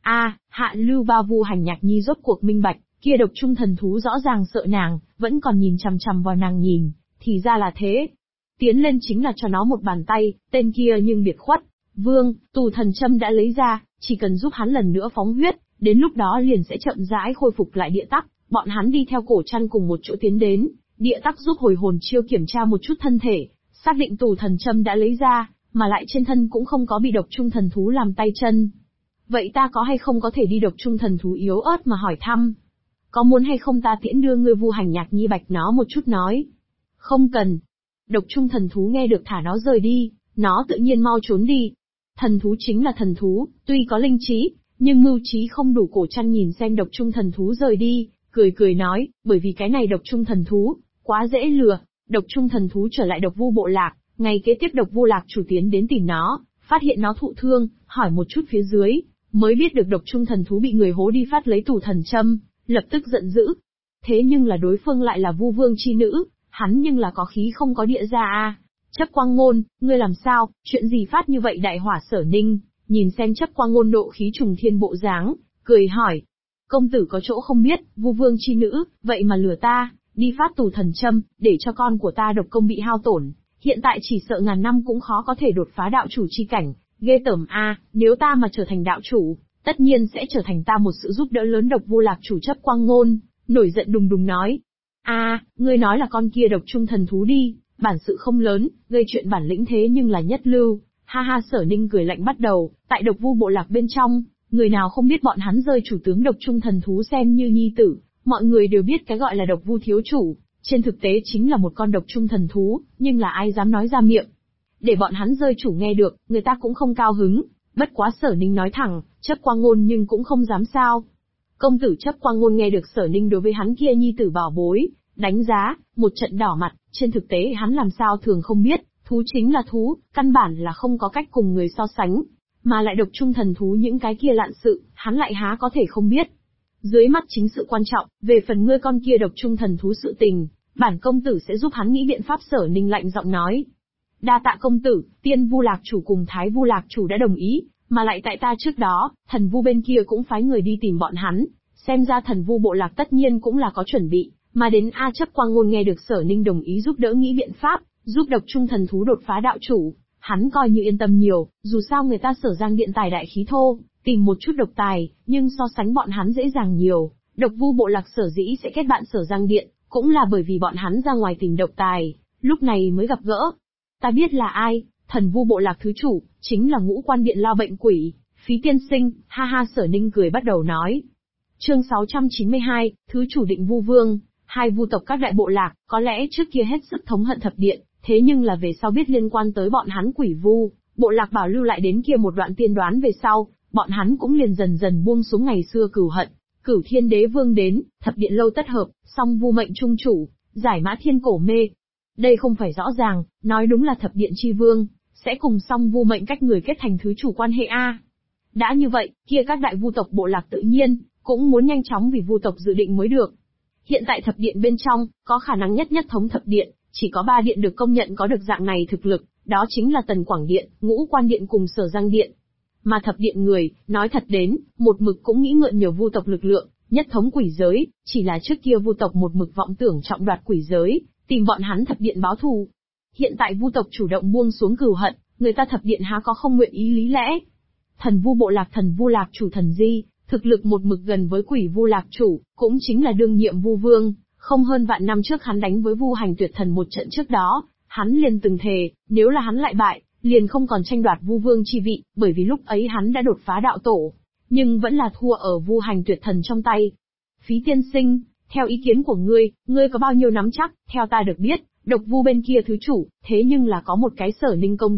Hạ Lưu Ba. Vu Hành Nhạc Nhi rốt cuộc minh bạch, kia độc trung thần thú rõ ràng sợ nàng, vẫn còn nhìn chằm chằm vào nàng nhìn, thì ra là thế. Tiến lên chính là cho nó một bàn tay, tên kia nhưng biệt khuất. Vương, tù thần châm đã lấy ra, chỉ cần giúp hắn lần nữa phóng huyết, đến lúc đó liền sẽ chậm rãi khôi phục lại địa tắc. Bọn hắn đi theo Cổ Trăn cùng một chỗ tiến đến, địa tắc giúp hồi hồn chiêu kiểm tra một chút thân thể, xác định tù thần châm đã lấy ra, mà lại trên thân cũng không có bị độc trung thần thú làm tay chân. Vậy ta có hay không có thể đi độc trung thần thú yếu ớt mà hỏi thăm? Có muốn hay không ta tiễn đưa ngươi? Vu Hành Nhạc Nhi bạch nó một chút nói. Không cần. Độc trung thần thú nghe được thả nó rời đi, nó tự nhiên mau trốn đi. Thần thú chính là thần thú, tuy có linh trí, nhưng mưu trí không đủ. Cổ Trăn nhìn xem độc trung thần thú rời đi, cười nói, bởi vì cái này độc trung thần thú, quá dễ lừa. Độc trung thần thú trở lại Độc Vu bộ lạc, ngày kế tiếp Độc Vu lạc chủ tiến đến tìm nó, phát hiện nó thụ thương, hỏi một chút phía dưới, mới biết được độc trung thần thú bị người hố đi phát lấy tù thần châm, lập tức giận dữ. Thế nhưng là đối phương lại là Vu Vương chi nữ, hắn nhưng là có khí không có địa ra a. Chấp Quang Ngôn, ngươi làm sao, chuyện gì phát như vậy? Đại Hỏa Sở Ninh, nhìn xem Chấp Quang Ngôn độ khí trùng thiên bộ dáng, cười hỏi. Công tử có chỗ không biết, Vu Vương chi nữ, vậy mà lừa ta, đi phát tù thần châm, để cho con của ta độc công bị hao tổn. Hiện tại chỉ sợ ngàn năm cũng khó có thể đột phá đạo chủ chi cảnh, ghê tởm a. Nếu ta mà trở thành đạo chủ, tất nhiên sẽ trở thành ta một sự giúp đỡ lớn. Độc Vu lạc chủ Chấp Quang Ngôn, nổi giận đùng đùng nói. Ngươi nói là con kia độc trung thần thú đi, bản sự không lớn, gây chuyện bản lĩnh thế nhưng là nhất lưu. Ha, Sở Ninh cười lạnh bắt đầu, tại Độc Vu bộ lạc bên trong, người nào không biết bọn hắn rơi chủ tướng độc trung thần thú xem như nhi tử, mọi người đều biết cái gọi là Độc Vu thiếu chủ, trên thực tế chính là một con độc trung thần thú, nhưng là ai dám nói ra miệng. Để bọn hắn rơi chủ nghe được, người ta cũng không cao hứng, bất quá Sở Ninh nói thẳng, Chấp Quang Ngôn nhưng cũng không dám sao. Công tử Chấp Quang Ngôn nghe được Sở Ninh đối với hắn kia nhi tử bảo bối, đánh giá, một trận đỏ mặt, trên thực tế hắn làm sao thường không biết, thú chính là thú, căn bản là không có cách cùng người so sánh, mà lại độc trung thần thú những cái kia lạn sự, hắn lại há có thể không biết. Dưới mắt chính sự quan trọng, về phần ngươi con kia độc trung thần thú sự tình, bản công tử sẽ giúp hắn nghĩ biện pháp. Sở Ninh lạnh giọng nói. Đa tạ công tử, Tiên Vu lạc chủ cùng Thái Vu lạc chủ đã đồng ý, mà lại tại ta trước đó, Thần Vu bên kia cũng phái người đi tìm bọn hắn, xem ra Thần Vu bộ lạc tất nhiên cũng là có chuẩn bị, mà đến Chấp Quang Ngôn nghe được Sở Ninh đồng ý giúp đỡ nghĩ biện pháp, giúp độc trung thần thú đột phá đạo chủ, hắn coi như yên tâm nhiều, dù sao người ta Sở Giang điện tài đại khí thô, tìm một chút độc tài, nhưng so sánh bọn hắn dễ dàng nhiều. Độc Vu bộ lạc sở dĩ sẽ kết bạn Sở Giang điện, cũng là bởi vì bọn hắn ra ngoài tìm độc tài, lúc này mới gặp gỡ. Ta biết là ai, Thần Vu bộ lạc thứ chủ, chính là Ngũ Quan điện lao bệnh quỷ, Phí tiên sinh. Ha, Sở Ninh cười bắt đầu nói. Chương 692, thứ chủ Định Vu Vương. Hai vu tộc các đại bộ lạc, có lẽ trước kia hết sức thống hận thập điện, thế nhưng là về sau biết liên quan tới bọn hắn quỷ vu, bộ lạc bảo lưu lại đến kia một đoạn tiên đoán về sau, bọn hắn cũng liền dần dần buông xuống ngày xưa cửu hận. Cửu Thiên Đế Vương đến, thập điện lâu tất hợp, song vu mệnh trung chủ, giải mã thiên cổ mê. Đây không phải rõ ràng, nói đúng là thập điện chi vương, sẽ cùng song vu mệnh cách người kết thành thứ chủ quan hệ a. Đã như vậy, kia các đại vu tộc bộ lạc tự nhiên, cũng muốn nhanh chóng vì vu tộc dự định mới được. Hiện tại thập điện bên trong, có khả năng nhất thống thập điện, chỉ có 3 điện được công nhận có được dạng này thực lực, đó chính là Tần Quảng Điện, Ngũ Quan Điện cùng Sở Giang Điện. Mà thập điện người, nói thật đến, một mực cũng nghĩ mượn nhiều vu tộc lực lượng, nhất thống quỷ giới, chỉ là trước kia vu tộc một mực vọng tưởng trọng đoạt quỷ giới, tìm bọn hắn thập điện báo thù. Hiện tại vu tộc chủ động buông xuống cừu hận, người ta thập điện há có không nguyện ý lý lẽ. Thần Vu bộ lạc Thần Vu lạc chủ Thần Di, thực lực một mực gần với Quỷ Vu lạc chủ, cũng chính là đương nhiệm Vu Vương, không hơn vạn năm trước hắn đánh với Vu Hành Tuyệt Thần một trận trước đó, hắn liền từng thề, nếu là hắn lại bại, liền không còn tranh đoạt Vu Vương chi vị, bởi vì lúc ấy hắn đã đột phá đạo tổ, nhưng vẫn là thua ở Vu Hành Tuyệt Thần trong tay. Phí tiên sinh, theo ý kiến của ngươi có bao nhiêu nắm chắc? Theo ta được biết, Độc Vu bên kia thứ chủ, thế nhưng là có một cái Sở Ninh công tử,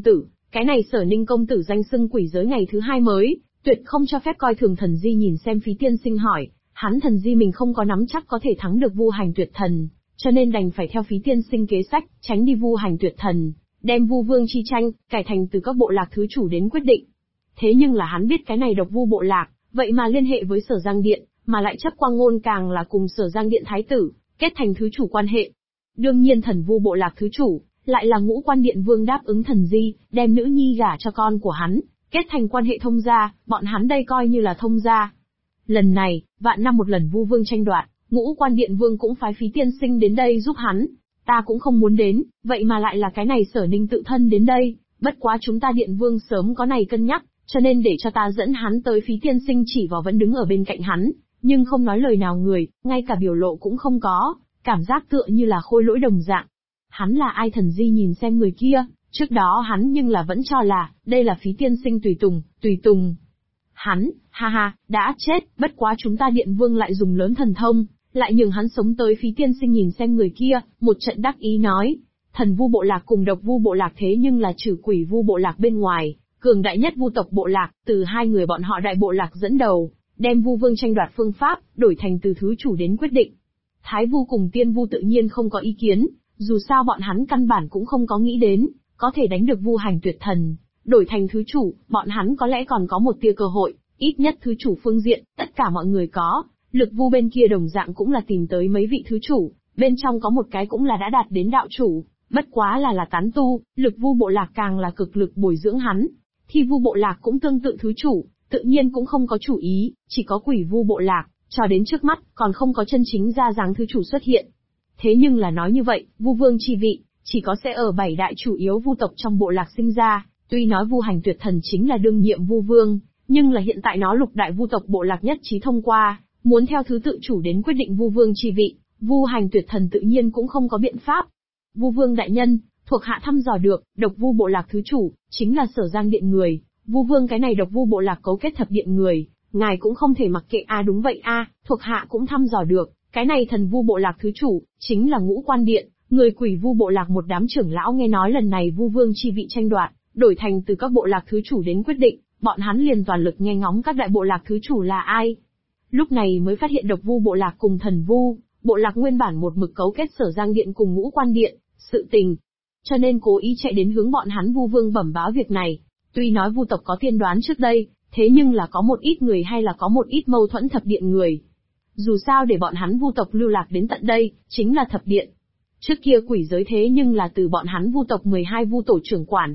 Cái này Sở Ninh công tử danh xưng quỷ giới ngày thứ 2 mới, tuyệt không cho phép coi thường thần di. Nhìn xem Phí Tiên Sinh hỏi, hắn thần di mình không có nắm chắc có thể thắng được Vu Hành Tuyệt Thần, cho nên đành phải theo Phí Tiên Sinh kế sách, tránh đi Vu Hành Tuyệt Thần, đem Vu Vương chi tranh, cải thành từ các bộ lạc thứ chủ đến quyết định. Thế nhưng là hắn biết cái này Độc Vu bộ lạc, vậy mà liên hệ với Sở Giang Điện, mà lại chấp Quang Ngôn càng là cùng Sở Giang Điện thái tử, kết thành thứ chủ quan hệ. Đương nhiên Thần Vu bộ lạc thứ chủ, lại là Ngũ Quan Điện Vương đáp ứng thần di, đem nữ nhi gả cho con của hắn, kết thành quan hệ thông gia, bọn hắn đây coi như là thông gia. Lần này, vạn năm một lần Vu Vương tranh đoạt, Ngũ Quan Điện Vương cũng phái Phí Tiên Sinh đến đây giúp hắn. Ta cũng không muốn đến, vậy mà lại là cái này Sở Ninh tự thân đến đây, bất quá chúng ta Điện Vương sớm có này cân nhắc, cho nên để cho ta dẫn hắn tới. Phí Tiên Sinh chỉ vào vẫn đứng ở bên cạnh hắn, nhưng không nói lời nào người, ngay cả biểu lộ cũng không có, cảm giác tựa như là khôi lỗi đồng dạng. Hắn là ai? Thần di nhìn xem người kia, trước đó hắn nhưng là vẫn cho là, đây là Phí Tiên Sinh tùy tùng. Hắn, ha ha, đã chết, bất quá chúng ta Điện Vương lại dùng lớn thần thông, lại nhường hắn sống tới. Phí Tiên Sinh nhìn xem người kia, một trận đắc ý nói, Thần Vu bộ lạc cùng Độc Vu bộ lạc thế nhưng là trừ Quỷ Vu bộ lạc bên ngoài, cường đại nhất Vu tộc bộ lạc, từ hai người bọn họ đại bộ lạc dẫn đầu, đem Vu Vương tranh đoạt phương pháp, đổi thành từ thứ chủ đến quyết định. Thái Vu cùng Tiên Vu tự nhiên không có ý kiến, dù sao bọn hắn căn bản cũng không có nghĩ đến, có thể đánh được Vu Hành Tuyệt Thần, đổi thành thứ chủ, bọn hắn có lẽ còn có một tia cơ hội, ít nhất thứ chủ phương diện, tất cả mọi người có, Lực Vu bên kia đồng dạng cũng là tìm tới mấy vị thứ chủ, bên trong có một cái cũng là đã đạt đến đạo chủ, bất quá là tán tu, Lực Vu bộ lạc càng là cực lực bồi dưỡng hắn. Thi Vu bộ lạc cũng tương tự thứ chủ, tự nhiên cũng không có chủ ý, chỉ có Quỷ Vu bộ lạc, cho đến trước mắt, còn không có chân chính ra dáng thứ chủ xuất hiện. Thế nhưng là nói như vậy, Vu Vương chi vị, chỉ có sẽ ở 7 đại chủ yếu Vu tộc trong bộ lạc sinh ra, tuy nói Vu Hành Tuyệt Thần chính là đương nhiệm Vu Vương, nhưng là hiện tại nó lục đại Vu tộc bộ lạc nhất trí thông qua, muốn theo thứ tự chủ đến quyết định Vu Vương chi vị, Vu Hành Tuyệt Thần tự nhiên cũng không có biện pháp. Vu Vương đại nhân, thuộc hạ thăm dò được, Độc Vu bộ lạc thứ chủ, chính là Sở Giang Điện người, Vu Vương cái này Độc Vu bộ lạc cấu kết thập điện người, ngài cũng không thể mặc kệ. Đúng vậy thuộc hạ cũng thăm dò được, cái này Thần Vu bộ lạc thứ chủ, chính là Ngũ Quan Điện, người Quỷ Vu bộ lạc một đám trưởng lão nghe nói lần này Vu Vương chi vị tranh đoạt, đổi thành từ các bộ lạc thứ chủ đến quyết định, bọn hắn liền toàn lực nghe ngóng các đại bộ lạc thứ chủ là ai. Lúc này mới phát hiện Độc Vu bộ lạc cùng Thần Vu bộ lạc nguyên bản một mực cấu kết Sở Giang Điện cùng Ngũ Quan Điện, sự tình, cho nên cố ý chạy đến hướng bọn hắn Vu Vương bẩm báo việc này. Tuy nói Vu tộc có tiên đoán trước đây, thế nhưng là có một ít người hay là có một ít mâu thuẫn thập điện người. Dù sao để bọn hắn Vu tộc lưu lạc đến tận đây, chính là thập điện. Trước kia quỷ giới thế nhưng là từ bọn hắn Vu tộc 12 Vu tổ trưởng quản.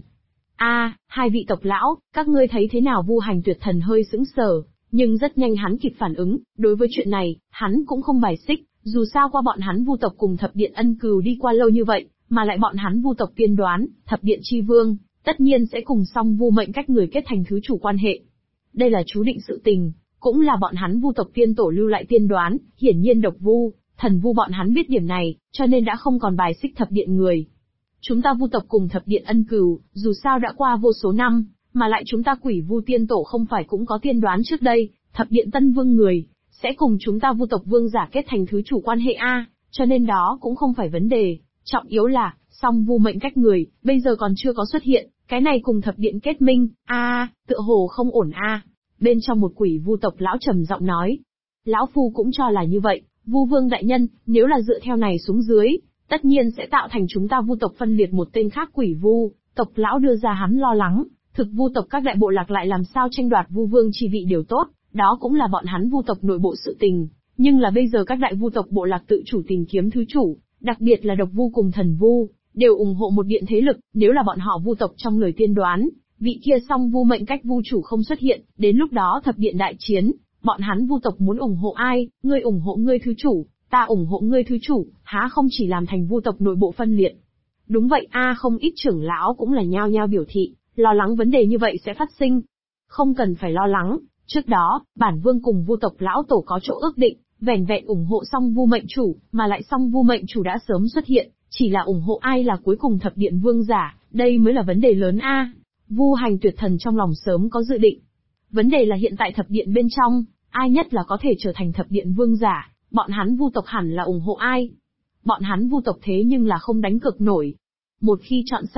Hai vị tộc lão, các ngươi thấy thế nào? Vu Hành Tuyệt Thần hơi sững sờ, nhưng rất nhanh hắn kịp phản ứng, đối với chuyện này, hắn cũng không bài xích, dù sao qua bọn hắn Vu tộc cùng thập điện ân cừu đi qua lâu như vậy, mà lại bọn hắn Vu tộc tiên đoán, thập điện chi vương, tất nhiên sẽ cùng song Vu mệnh cách người kết thành thứ chủ quan hệ. Đây là chú định sự tình, cũng là bọn hắn Vu tộc tiên tổ lưu lại tiên đoán, hiển nhiên Độc Vu, Thần Vu bọn hắn biết điểm này, cho nên đã không còn bài xích thập điện người. Chúng ta Vu tộc cùng thập điện ân cừu, dù sao đã qua vô số năm, mà lại chúng ta Quỷ Vu tiên tổ không phải cũng có tiên đoán trước đây, thập điện tân vương người, sẽ cùng chúng ta Vu tộc vương giả kết thành thứ chủ quan hệ cho nên đó cũng không phải vấn đề, trọng yếu là, song Vu mệnh cách người, bây giờ còn chưa có xuất hiện, cái này cùng thập điện kết minh, tựa hồ không ổn Bên trong một Quỷ Vu tộc lão trầm giọng nói. Lão phu cũng cho là như vậy, Vu Vương đại nhân, nếu là dựa theo này xuống dưới, tất nhiên sẽ tạo thành chúng ta Vu tộc phân liệt một tên khác Quỷ Vu, tộc lão đưa ra hắn lo lắng, thực Vu tộc các đại bộ lạc lại làm sao tranh đoạt Vu Vương chi vị điều tốt, đó cũng là bọn hắn Vu tộc nội bộ sự tình, nhưng là bây giờ các đại Vu tộc bộ lạc tự chủ tìm kiếm thứ chủ, đặc biệt là Độc Vu cùng Thần Vu, đều ủng hộ một điện thế lực, nếu là bọn họ Vu tộc trong lời tiên đoán, vị kia song Vu mệnh cách Vu chủ không xuất hiện, đến lúc đó thập điện đại chiến, bọn hắn Vu tộc muốn ủng hộ ai, ngươi ủng hộ ngươi thứ chủ, ta ủng hộ ngươi thứ chủ, há không chỉ làm thành Vu tộc nội bộ phân liệt. Đúng vậy không ít trưởng lão cũng là nhao nhao biểu thị, lo lắng vấn đề như vậy sẽ phát sinh. Không cần phải lo lắng, trước đó, bản vương cùng Vu tộc lão tổ có chỗ ước định, vẻn vẹn ủng hộ song Vu mệnh chủ, mà lại song Vu mệnh chủ đã sớm xuất hiện, chỉ là ủng hộ ai là cuối cùng thập điện vương giả, đây mới là vấn đề lớn Vu Hành Tuyệt Thần trong lòng sớm có dự định. Vấn đề là hiện tại thập điện bên trong, ai nhất là có thể trở thành thập điện vương giả, bọn hắn Vu tộc hẳn là ủng hộ ai? Bọn hắn Vu tộc thế nhưng là không đánh cược nổi. Một khi chọn sai,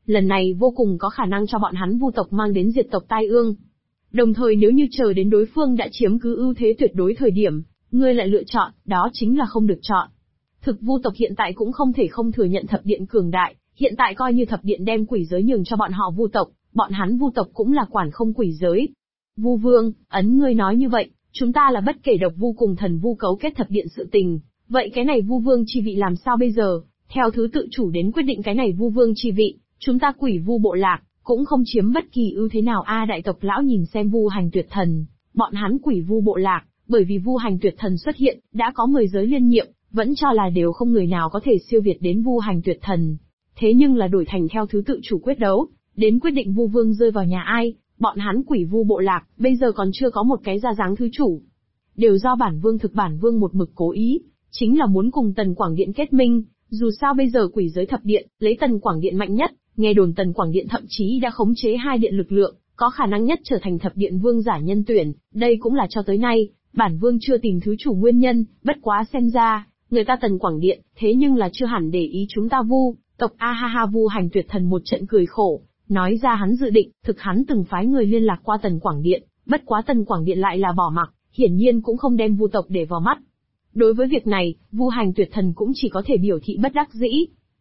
lần này vô cùng có khả năng cho bọn hắn Vu tộc mang đến diệt tộc tai ương. Đồng thời nếu như chờ đến đối phương đã chiếm cứ ưu thế tuyệt đối thời điểm, ngươi lại lựa chọn, đó chính là không được chọn. Thực Vu tộc hiện tại cũng không thể không thừa nhận thập điện cường đại, hiện tại coi như thập điện đem quỷ giới nhường cho bọn họ Vu tộc, bọn hắn Vu tộc cũng là quản không quỷ giới. Vu Vương, ấn ngươi nói như vậy, chúng ta là bất kể độc vu cùng thần vu cấu kết thập điện sự tình, vậy cái này Vu Vương chi vị làm sao bây giờ? Theo thứ tự chủ đến quyết định cái này Vu Vương chi vị, chúng ta quỷ vu bộ lạc cũng không chiếm bất kỳ ưu thế nào a. Đại tộc lão nhìn xem Vu Hành Tuyệt Thần, bọn hắn quỷ vu bộ lạc, bởi vì Vu Hành Tuyệt Thần xuất hiện, đã có 10 giới liên nhiệm, vẫn cho là đều không người nào có thể siêu việt đến Vu Hành Tuyệt Thần. Thế nhưng là đổi thành theo thứ tự chủ quyết đấu, đến quyết định Vu Vương rơi vào nhà ai, bọn hắn quỷ vu bộ lạc, bây giờ còn chưa có một cái ra dáng thứ chủ. Đều do bản vương một mực cố ý, chính là muốn cùng Tần Quảng Điện kết minh, dù sao bây giờ quỷ giới thập điện, lấy Tần Quảng Điện mạnh nhất, nghe đồn Tần Quảng Điện thậm chí đã khống chế 2 điện lực lượng, có khả năng nhất trở thành thập điện vương giả nhân tuyển, đây cũng là cho tới nay, bản vương chưa tìm thứ chủ nguyên nhân, bất quá xem ra, người ta Tần Quảng Điện, thế nhưng là chưa hẳn để ý chúng ta Vu tộc a ha ha. Vu Hành Tuyệt Thần một trận cười khổ, nói ra hắn dự định, thực hắn từng phái người liên lạc qua Tần Quảng Điện, bất quá Tần Quảng Điện lại là bỏ mặc, hiển nhiên cũng không đem Vu tộc để vào mắt. Đối với việc này, Vu Hành Tuyệt Thần cũng chỉ có thể biểu thị bất đắc dĩ.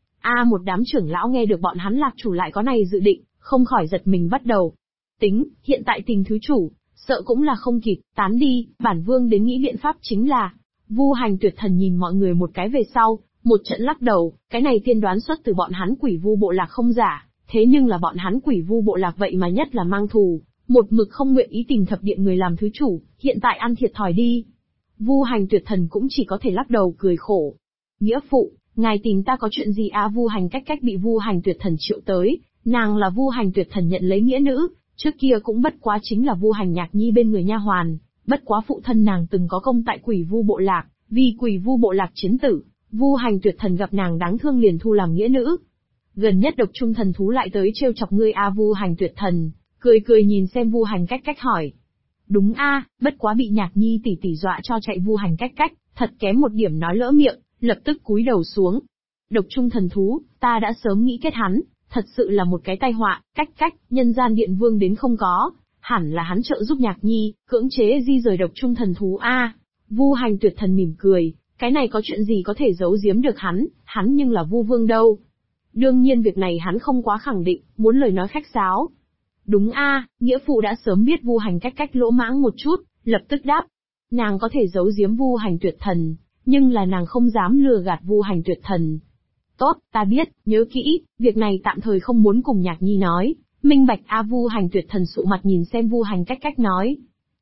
Một đám trưởng lão nghe được bọn hắn lạc chủ lại có này dự định, không khỏi giật mình bắt đầu. Tính, hiện tại tìm thứ chủ, sợ cũng là không kịp, tán đi, bản vương đến nghĩ biện pháp chính là. Vu Hành Tuyệt Thần nhìn mọi người một cái về sau, một trận lắc đầu, cái này tiên đoán xuất từ bọn hắn quỷ vu bộ lạc không giả, thế nhưng là bọn hắn quỷ vu bộ lạc vậy mà nhất là mang thù, một mực không nguyện ý tìm thập điện người làm thứ chủ, hiện tại ăn thiệt thòi đi. Vu Hành Tuyệt Thần cũng chỉ có thể lắc đầu cười khổ. Nghĩa phụ, ngài tìm ta có chuyện gì à? Vu Hành Cách Cách bị Vu Hành Tuyệt Thần triệu tới, nàng là Vu Hành Tuyệt Thần nhận lấy nghĩa nữ, trước kia cũng bất quá chính là Vu Hành Nhạc Nhi bên người nha hoàn, bất quá phụ thân nàng từng có công tại quỷ vu bộ lạc, vì quỷ vu bộ lạc chiến tử, Vu Hành Tuyệt Thần gặp nàng đáng thương liền thu làm nghĩa nữ. Gần nhất độc trung thần thú lại tới trêu chọc ngươi a. Vu Hành Tuyệt Thần cười cười nhìn xem Vu Hành Cách Cách hỏi. Đúng a, bất quá bị Nhạc Nhi tỷ tỷ dọa cho chạy. Vu Hành Cách Cách thật kém một điểm nói lỡ miệng, lập tức cúi đầu xuống. Độc trung thần thú, ta đã sớm nghĩ kết hắn, thật sự là một cái tai họa. Cách Cách, nhân gian điện vương đến không có, hẳn là hắn trợ giúp Nhạc Nhi cưỡng chế di rời độc trung thần thú a. Vu Hành Tuyệt Thần mỉm cười, cái này có chuyện gì có thể giấu giếm được hắn nhưng là Vu Vương đâu. Đương nhiên việc này hắn không quá khẳng định, muốn lời nói khách sáo. Đúng a, nghĩa phụ đã sớm biết. Vu Hành Cách Cách lỗ mãng một chút, lập tức đáp. Nàng có thể giấu giếm Vu Hành Tuyệt Thần, nhưng là nàng không dám lừa gạt Vu Hành Tuyệt Thần. Tốt, ta biết, nhớ kỹ, việc này tạm thời không muốn cùng Nhạc Nhi nói, minh bạch a. Vu Hành Tuyệt Thần sụ mặt nhìn xem Vu Hành Cách Cách nói.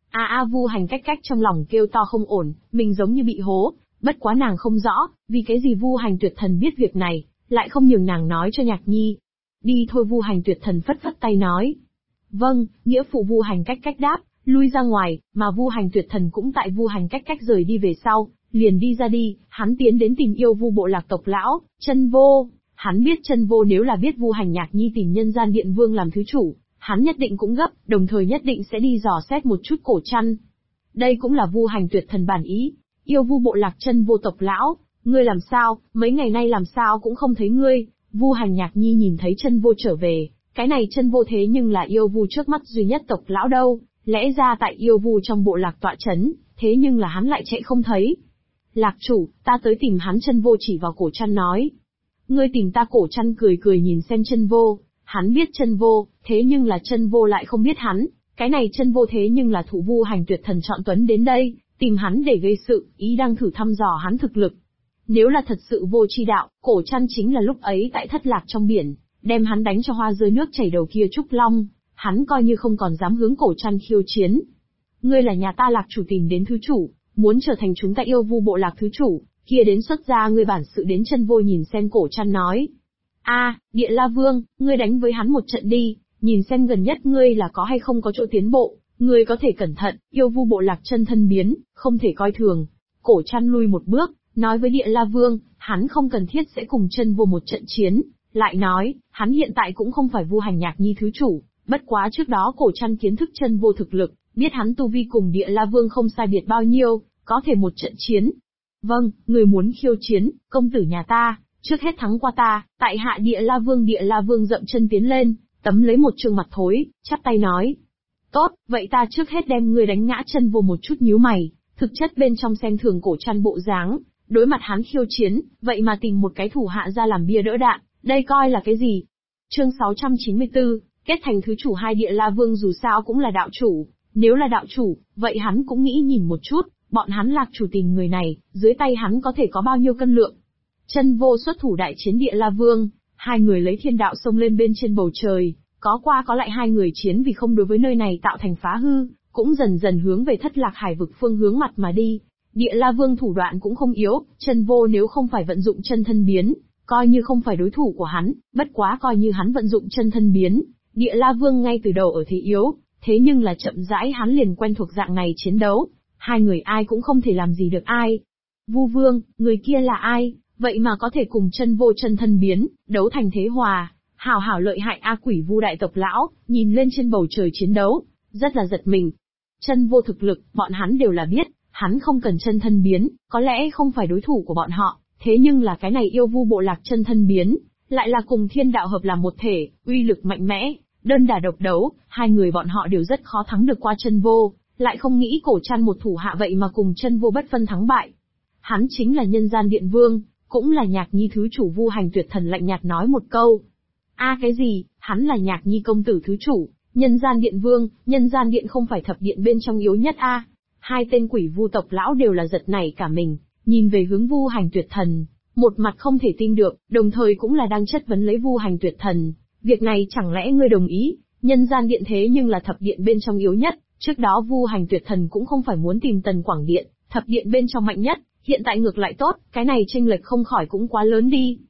Vu Hành Cách Cách trong lòng kêu to không ổn, mình giống như bị hố, bất quá nàng không rõ, vì cái gì Vu Hành Tuyệt Thần biết việc này, lại không nhường nàng nói cho Nhạc Nhi. Đi thôi. Vu Hành Tuyệt Thần phất phất tay nói. Vâng, nghĩa phụ. Vu Hành Cách Cách đáp, lui ra ngoài, mà Vu Hành Tuyệt Thần cũng tại Vu Hành Cách Cách rời đi về sau, liền đi ra đi, hắn tiến đến tìm yêu vu bộ lạc tộc lão, Chân Vô. Hắn biết Chân Vô nếu là biết Vu Hành Nhạc Nhi tìm nhân gian điện vương làm thứ chủ, hắn nhất định cũng gấp, đồng thời nhất định sẽ đi dò xét một chút Cổ Trăn. Đây cũng là Vu Hành Tuyệt Thần bản ý. Yêu vu bộ lạc Chân Vô tộc lão, ngươi làm sao, mấy ngày nay làm sao cũng không thấy ngươi. Vu Hành Nhạc Nhi nhìn thấy Chân Vô trở về, cái này Chân Vô thế nhưng là yêu vu trước mắt duy nhất tộc lão đâu, lẽ ra tại yêu vu trong bộ lạc tọa chấn, thế nhưng là hắn lại chạy không thấy. Lạc chủ, ta tới tìm hắn. Chân Vô chỉ vào Cổ Trăn nói. Ngươi tìm ta? Cổ Trăn cười cười nhìn xem Chân Vô, hắn biết Chân Vô, thế nhưng là Chân Vô lại không biết hắn, cái này Chân Vô thế nhưng là thủ Vu Hành Tuyệt Thần chọn tuấn đến đây, tìm hắn để gây sự, ý đang thử thăm dò hắn thực lực. Nếu là thật sự vô chi đạo, Cổ Trăn chính là lúc ấy tại Thất Lạc trong biển, đem hắn đánh cho hoa rơi nước chảy đầu kia Trúc Long, hắn coi như không còn dám hướng Cổ Trăn khiêu chiến. Ngươi là nhà ta Lạc chủ tìm đến thứ chủ, muốn trở thành chúng ta yêu vu bộ lạc thứ chủ, kia đến xuất ra ngươi bản sự đến. Chân Vô nhìn xem Cổ Trăn nói. Địa La Vương, ngươi đánh với hắn một trận đi, nhìn xem gần nhất ngươi là có hay không có chỗ tiến bộ, ngươi có thể cẩn thận, yêu vu bộ lạc chân thân biến, không thể coi thường. Cổ Trăn lui một bước, nói với Địa La Vương, hắn không cần thiết sẽ cùng Chân Vô một trận chiến, lại nói, hắn hiện tại cũng không phải Vu Hành Nhạc Nhi thứ chủ, bất quá trước đó Cổ Trăn kiến thức Chân Vô thực lực, biết hắn tu vi cùng Địa La Vương không sai biệt bao nhiêu, có thể một trận chiến. Vâng, người muốn khiêu chiến, công tử nhà ta, trước hết thắng qua ta, tại hạ Địa La Vương dậm chân tiến lên, tấm lấy một trương mặt thối, chắp tay nói. Tốt, vậy ta trước hết đem ngươi đánh ngã. Chân Vô một chút nhíu mày, thực chất bên trong xem thường Cổ Trăn bộ dáng, đối mặt hắn khiêu chiến, vậy mà tìm một cái thủ hạ ra làm bia đỡ đạn, đây coi là cái gì? Chương 694, kết thành thứ chủ hai. Địa La Vương dù sao cũng là đạo chủ, nếu là đạo chủ, vậy hắn cũng nghĩ nhìn một chút, bọn hắn Lạc chủ tìm người này, dưới tay hắn có thể có bao nhiêu cân lượng. Chân Vô xuất thủ đại chiến Địa La Vương, hai người lấy thiên đạo xông lên bên trên bầu trời, có qua có lại hai người chiến vì không đối với nơi này tạo thành phá hư, cũng dần dần hướng về Thất Lạc Hải vực phương hướng mặt mà đi. Địa La Vương thủ đoạn cũng không yếu, Chân Vô nếu không phải vận dụng chân thân biến, coi như không phải đối thủ của hắn, bất quá coi như hắn vận dụng chân thân biến, Địa La Vương ngay từ đầu ở thế yếu, thế nhưng là chậm rãi hắn liền quen thuộc dạng này chiến đấu, hai người ai cũng không thể làm gì được ai. Vu Vương, người kia là ai, vậy mà có thể cùng Chân Vô chân thân biến, đấu thành thế hòa, hảo hảo lợi hại a. Quỷ Vu đại tộc lão, nhìn lên trên bầu trời chiến đấu, rất là giật mình. Chân Vô thực lực, bọn hắn đều là biết, hắn không cần chân thân biến, có lẽ không phải đối thủ của bọn họ, thế nhưng là cái này yêu vu bộ lạc chân thân biến, lại là cùng thiên đạo hợp làm một thể, uy lực mạnh mẽ, đơn đả độc đấu, hai người bọn họ đều rất khó thắng được qua Chân Vô, lại không nghĩ Cổ Trăn một thủ hạ vậy mà cùng Chân Vô bất phân thắng bại. Hắn chính là Nhân Gian Điện Vương, cũng là Nhạc Nhi thứ chủ. Vu Hành Tuyệt Thần lạnh nhạt nói một câu. Cái gì, hắn là Nhạc Nhi công tử thứ chủ, Nhân Gian Điện Vương, Nhân Gian Điện không phải thập điện bên trong yếu nhất a? Hai tên quỷ vu tộc lão đều là giật nảy cả mình, nhìn về hướng Vu Hành Tuyệt Thần, một mặt không thể tin được, đồng thời cũng là đang chất vấn lấy Vu Hành Tuyệt Thần. Việc này chẳng lẽ ngươi đồng ý, Nhân Gian Điện thế nhưng là thập điện bên trong yếu nhất, trước đó Vu Hành Tuyệt Thần cũng không phải muốn tìm Tần Quảng Điện, thập điện bên trong mạnh nhất, hiện tại ngược lại tốt, cái này chênh lệch không khỏi cũng quá lớn đi.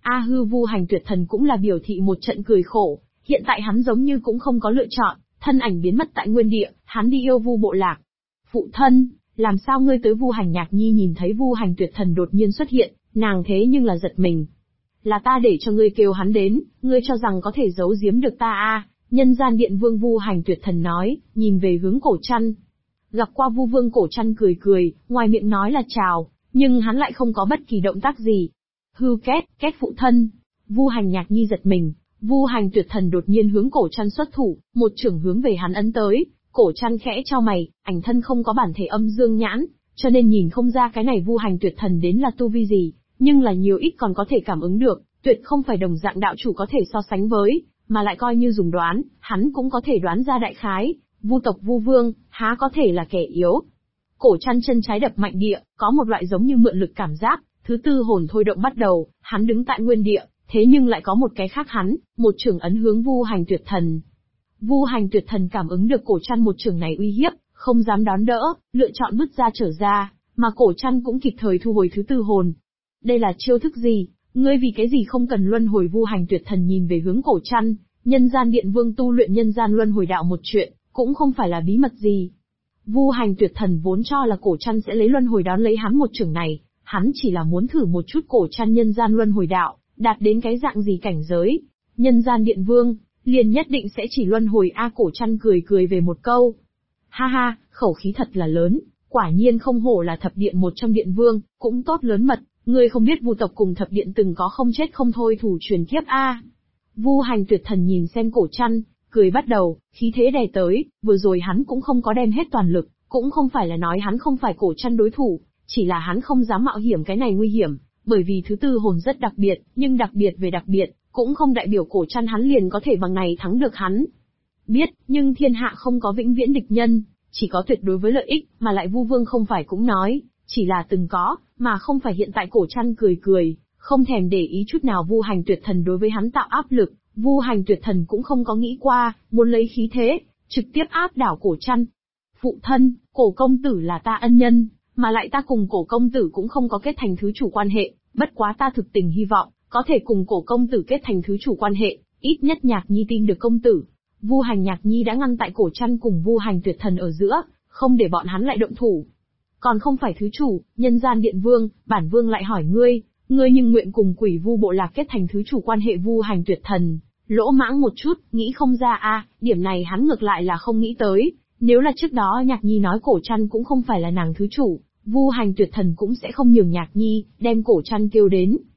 Vu Hành Tuyệt Thần cũng là biểu thị một trận cười khổ, hiện tại hắn giống như cũng không có lựa chọn, thân ảnh biến mất tại nguyên địa, hắn đi yêu vu bộ lạc. Phụ thân, làm sao ngươi tới? Vu Hành Nhạc Nhi nhìn thấy Vu Hành Tuyệt Thần đột nhiên xuất hiện, nàng thế nhưng là giật mình. Là ta để cho ngươi kêu hắn đến, ngươi cho rằng có thể giấu giếm được ta Nhân Gian Điện Vương Vu Hành Tuyệt Thần nói, nhìn về hướng Cổ Trăn. Gặp qua Vu Vương, Cổ Trăn cười cười, ngoài miệng nói là chào, nhưng hắn lại không có bất kỳ động tác gì. Hư két phụ thân. Vu Hành Nhạc Nhi giật mình, Vu Hành Tuyệt Thần đột nhiên hướng Cổ Trăn xuất thủ, một chưởng hướng về hắn ấn tới. Cổ Trăn khẽ chau mày, ảnh thân không có bản thể âm dương nhãn, cho nên nhìn không ra cái này Vu Hành Tuyệt Thần đến là tu vi gì, nhưng là nhiều ít còn có thể cảm ứng được, tuyệt không phải đồng dạng đạo chủ có thể so sánh với, mà lại coi như dùng đoán, hắn cũng có thể đoán ra đại khái, Vu tộc Vu Vương, há có thể là kẻ yếu. Cổ Trăn chân trái đập mạnh địa, có một loại giống như mượn lực cảm giác, thứ tư hồn thôi động bắt đầu, hắn đứng tại nguyên địa, thế nhưng lại có một cái khác hắn, một chưởng ấn hướng Vu Hành Tuyệt Thần. Vu Hành Tuyệt Thần cảm ứng được Cổ Trăn một chưởng này uy hiếp, không dám đón đỡ, lựa chọn bứt ra trở ra, mà Cổ Trăn cũng kịp thời thu hồi thứ tư hồn. Đây là chiêu thức gì? Ngươi vì cái gì không cần luân hồi? Vu Hành Tuyệt Thần nhìn về hướng Cổ Trăn, Nhân Gian Điện Vương tu luyện nhân gian luân hồi đạo một chuyện, cũng không phải là bí mật gì. Vu Hành Tuyệt Thần vốn cho là Cổ Trăn sẽ lấy luân hồi đón lấy hắn một chưởng này, hắn chỉ là muốn thử một chút Cổ Trăn nhân gian luân hồi đạo, đạt đến cái dạng gì cảnh giới. Nhân Gian Điện Vương, liền nhất định sẽ chỉ luân hồi Cổ Trăn cười cười về một câu. Ha ha, khẩu khí thật là lớn, quả nhiên không hổ là thập điện một trong điện vương, cũng tốt lớn mật, ngươi không biết Vu tộc cùng thập điện từng có không chết không thôi thủ truyền kiếp Vu Hành Tuyệt Thần nhìn xem Cổ Trăn, cười bắt đầu, khí thế đè tới, vừa rồi hắn cũng không có đem hết toàn lực, cũng không phải là nói hắn không phải Cổ Trăn đối thủ, chỉ là hắn không dám mạo hiểm cái này nguy hiểm, bởi vì thứ tư hồn rất đặc biệt, nhưng đặc biệt về đặc biệt, cũng không đại biểu Cổ Trăn hắn liền có thể bằng này thắng được hắn. Biết, nhưng thiên hạ không có vĩnh viễn địch nhân, chỉ có tuyệt đối với lợi ích, mà lại Vu Vương không phải cũng nói, chỉ là từng có, mà không phải hiện tại. Cổ Trăn cười cười, không thèm để ý chút nào Vu Hành Tuyệt Thần đối với hắn tạo áp lực, Vu Hành Tuyệt Thần cũng không có nghĩ qua, muốn lấy khí thế, trực tiếp áp đảo Cổ Trăn. Phụ thân, Cổ công tử là ta ân nhân, mà lại ta cùng Cổ công tử cũng không có kết thành thứ chủ quan hệ, bất quá ta thực tình hy vọng, có thể cùng Cổ công tử kết thành thứ chủ quan hệ, ít nhất Nhạc Nhi tin được công tử. Vu Hành Nhạc Nhi đã ngăn tại Cổ Trăn cùng Vu Hành Tuyệt Thần ở giữa, không để bọn hắn lại động thủ. Còn không phải thứ chủ, Nhân Gian Điện Vương, bản vương lại hỏi ngươi nhưng nguyện cùng quỷ vu bộ lạc kết thành thứ chủ quan hệ? Vu Hành Tuyệt Thần lỗ mãng một chút, nghĩ không ra điểm này hắn ngược lại là không nghĩ tới, nếu là trước đó Nhạc Nhi nói Cổ Trăn cũng không phải là nàng thứ chủ, Vu Hành Tuyệt Thần cũng sẽ không nhường Nhạc Nhi đem Cổ Trăn kêu đến.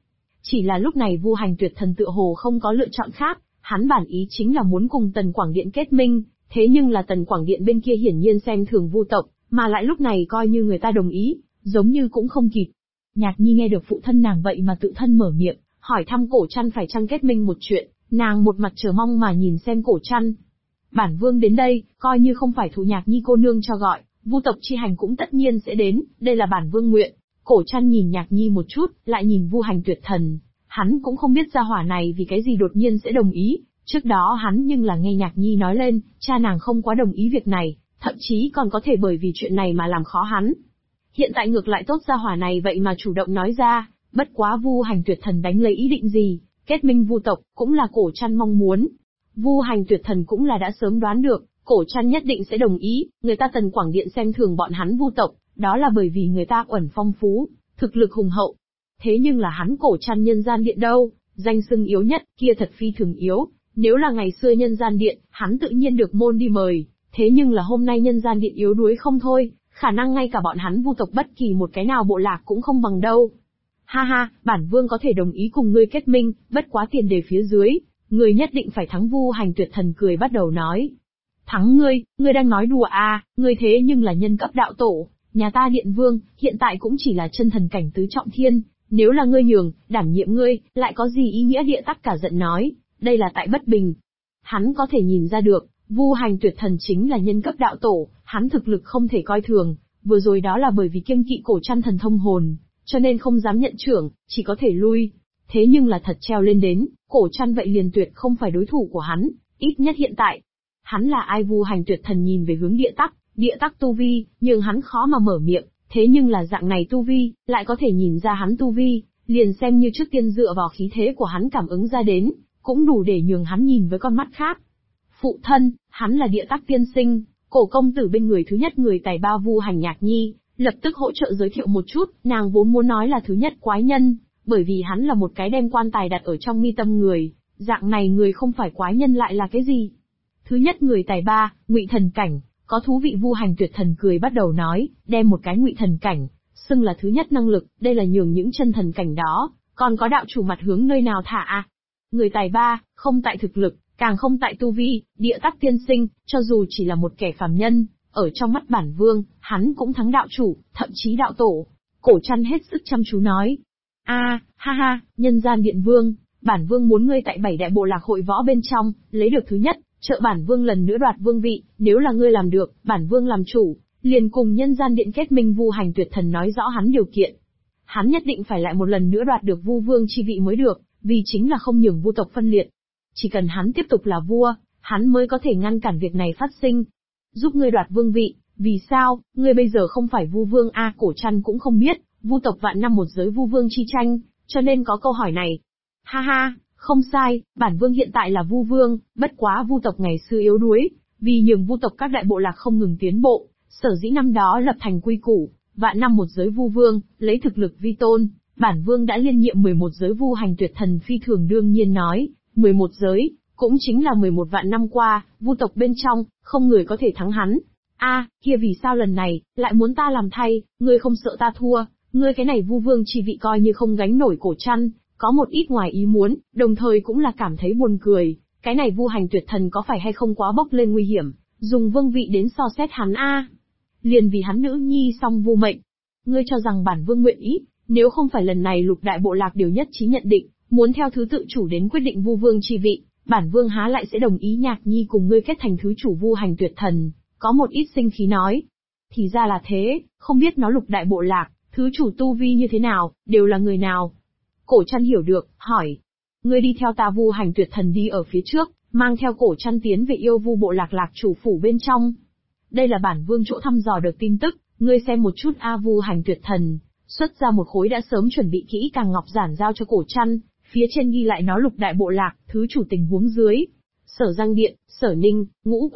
Chỉ là lúc này Vu Hành Tuyệt Thần tựa hồ không có lựa chọn khác, hắn bản ý chính là muốn cùng Tần Quảng Điện kết minh, thế nhưng là Tần Quảng Điện bên kia hiển nhiên xem thường Vu tộc, mà lại lúc này coi như người ta đồng ý, giống như cũng không kịp. Nhạc Nhi nghe được phụ thân nàng vậy mà tự thân mở miệng, hỏi thăm Cổ Trăn phải chăng kết minh một chuyện, nàng một mặt chờ mong mà nhìn xem Cổ Trăn. Bản vương đến đây, coi như không phải Thụ Nhạc Nhi cô nương cho gọi, Vu tộc chi hành cũng tất nhiên sẽ đến, đây là bản vương nguyện. Cổ Trăn nhìn Nhạc Nhi một chút, lại nhìn Vu Hành Tuyệt Thần, hắn cũng không biết gia hỏa này vì cái gì đột nhiên sẽ đồng ý, trước đó hắn nhưng là nghe Nhạc Nhi nói lên, cha nàng không quá đồng ý việc này, thậm chí còn có thể bởi vì chuyện này mà làm khó hắn. Hiện tại ngược lại tốt gia hỏa này vậy mà chủ động nói ra, bất quá Vu Hành Tuyệt Thần đánh lấy ý định gì, kết minh Vu tộc, cũng là Cổ Trăn mong muốn. Vu Hành Tuyệt Thần cũng là đã sớm đoán được, Cổ Trăn nhất định sẽ đồng ý, người ta Tần Quảng Điện xem thường bọn hắn Vu tộc, đó là bởi vì người ta uẩn phong phú, thực lực hùng hậu. Thế nhưng là hắn Cổ Trăn nhân gian điện đâu, danh xưng yếu nhất, kia thật phi thường yếu, nếu là ngày xưa nhân gian điện, hắn tự nhiên được môn đi mời, thế nhưng là hôm nay nhân gian điện yếu đuối không thôi, khả năng ngay cả bọn hắn Vu tộc bất kỳ một cái nào bộ lạc cũng không bằng đâu. Ha ha, bản vương có thể đồng ý cùng ngươi kết minh, bất quá tiền đề phía dưới, ngươi nhất định phải thắng. Vu Hành Tuyệt Thần cười bắt đầu nói. Thắng ngươi đang nói đùa à, ngươi thế nhưng là nhân cấp đạo tổ, nhà ta điện vương, hiện tại cũng chỉ là chân thần cảnh tứ trọng thiên, nếu là ngươi nhường, đảm nhiệm ngươi, lại có gì ý nghĩa? Địa Tắc cả giận nói, đây là tại bất bình. Hắn có thể nhìn ra được, Vu Hành Tuyệt Thần chính là nhân cấp đạo tổ, hắn thực lực không thể coi thường, vừa rồi đó là bởi vì kiêng kỵ Cổ Trăn thần thông hồn, cho nên không dám nhận trưởng, chỉ có thể lui. Thế nhưng là thật treo lên đến, Cổ Trăn vậy liền tuyệt không phải đối thủ của hắn, ít nhất hiện tại. Hắn là ai? Vu Hành Tuyệt Thần nhìn về hướng Địa Tắc tu vi, nhưng hắn khó mà mở miệng, thế nhưng là dạng này tu vi, lại có thể nhìn ra hắn tu vi, liền xem như trước tiên dựa vào khí thế của hắn cảm ứng ra đến, cũng đủ để nhường hắn nhìn với con mắt khác. Phụ thân, hắn là Địa Tắc tiên sinh, Cổ công tử bên người thứ nhất người tài ba. Vu Hành Nhạc Nhi lập tức hỗ trợ giới thiệu một chút, nàng vốn muốn nói là thứ nhất quái nhân, bởi vì hắn là một cái đem quan tài đặt ở trong mi tâm người, dạng này người không phải quái nhân lại là cái gì? Thứ nhất người tài ba, Ngụy Thần cảnh, có thú vị. Vu Hành Tuyệt Thần cười bắt đầu nói, đem một cái Ngụy Thần cảnh xưng là thứ nhất năng lực, đây là nhường những chân thần cảnh đó, còn có đạo chủ mặt hướng nơi nào thả à? Người tài ba, không tại thực lực, càng không tại tu vi, Địa Tắc tiên sinh, cho dù chỉ là một kẻ phàm nhân, ở trong mắt bản vương, hắn cũng thắng đạo chủ, thậm chí đạo tổ. Cổ Trăn hết sức chăm chú nói. Ha ha, nhân gian điện vương, bản vương muốn ngươi tại 7 đại bộ lạc hội võ bên trong, lấy được thứ nhất, trợ bản vương lần nữa đoạt vương vị, nếu là ngươi làm được, bản vương làm chủ, liền cùng nhân gian điện kết minh. Vu Hành Tuyệt Thần nói rõ hắn điều kiện. Hắn nhất định phải lại một lần nữa đoạt được Vu vương chi vị mới được, vì chính là không nhường Vu tộc phân liệt. Chỉ cần hắn tiếp tục là vua, hắn mới có thể ngăn cản việc này phát sinh. Giúp ngươi đoạt vương vị, vì sao, ngươi bây giờ không phải Vu vương a? Cổ Trăn cũng không biết, Vu tộc vạn năm một giới Vu vương chi tranh, cho nên có câu hỏi này. Ha ha, không sai, bản vương hiện tại là Vu vương, bất quá Vu tộc ngày xưa yếu đuối, vì nhường Vu tộc các đại bộ lạc không ngừng tiến bộ, sở dĩ năm đó lập thành quy củ, vạn năm một giới Vu vương, lấy thực lực vi tôn, bản vương đã liên nhiệm 11 giới. Vu Hành Tuyệt Thần phi thường đương nhiên nói, 11 giới, cũng chính là 11 vạn năm qua, Vu tộc bên trong, không người có thể thắng hắn. Kia vì sao lần này, lại muốn ta làm thay, ngươi không sợ ta thua, ngươi cái này Vu vương chi vị coi như không gánh nổi. Cổ Trăn có một ít ngoài ý muốn, đồng thời cũng là cảm thấy buồn cười, cái này Vu Hành Tuyệt Thần có phải hay không quá bốc lên nguy hiểm, dùng vương vị đến so xét hắn a? Liền vì hắn nữ nhi song Vu mệnh. Ngươi cho rằng bản vương nguyện ý, nếu không phải lần này lục đại bộ lạc đều nhất trí nhận định, muốn theo thứ tự chủ đến quyết định Vu vương chi vị, bản vương há lại sẽ đồng ý Nhạc Nhi cùng ngươi kết thành thứ chủ. Vu Hành Tuyệt Thần có một ít sinh khí nói. Thì ra là thế, không biết nó lục đại bộ lạc, thứ chủ tu vi như thế nào, đều là người nào? Cổ Trăn hiểu được, hỏi. Ngươi đi theo ta. Vu Hành Tuyệt Thần đi ở phía trước, mang theo Cổ Trăn tiến về Yêu Vu bộ lạc lạc chủ phủ bên trong. Đây là bản vương chỗ thăm dò được tin tức, ngươi xem một chút a. Vu Hành Tuyệt Thần xuất ra một khối đã sớm chuẩn bị kỹ càng ngọc giản giao cho Cổ Trăn, phía trên ghi lại nó lục đại bộ lạc, thứ chủ tình huống dưới. Sở Giang Điện, Sở Ninh, Ngũ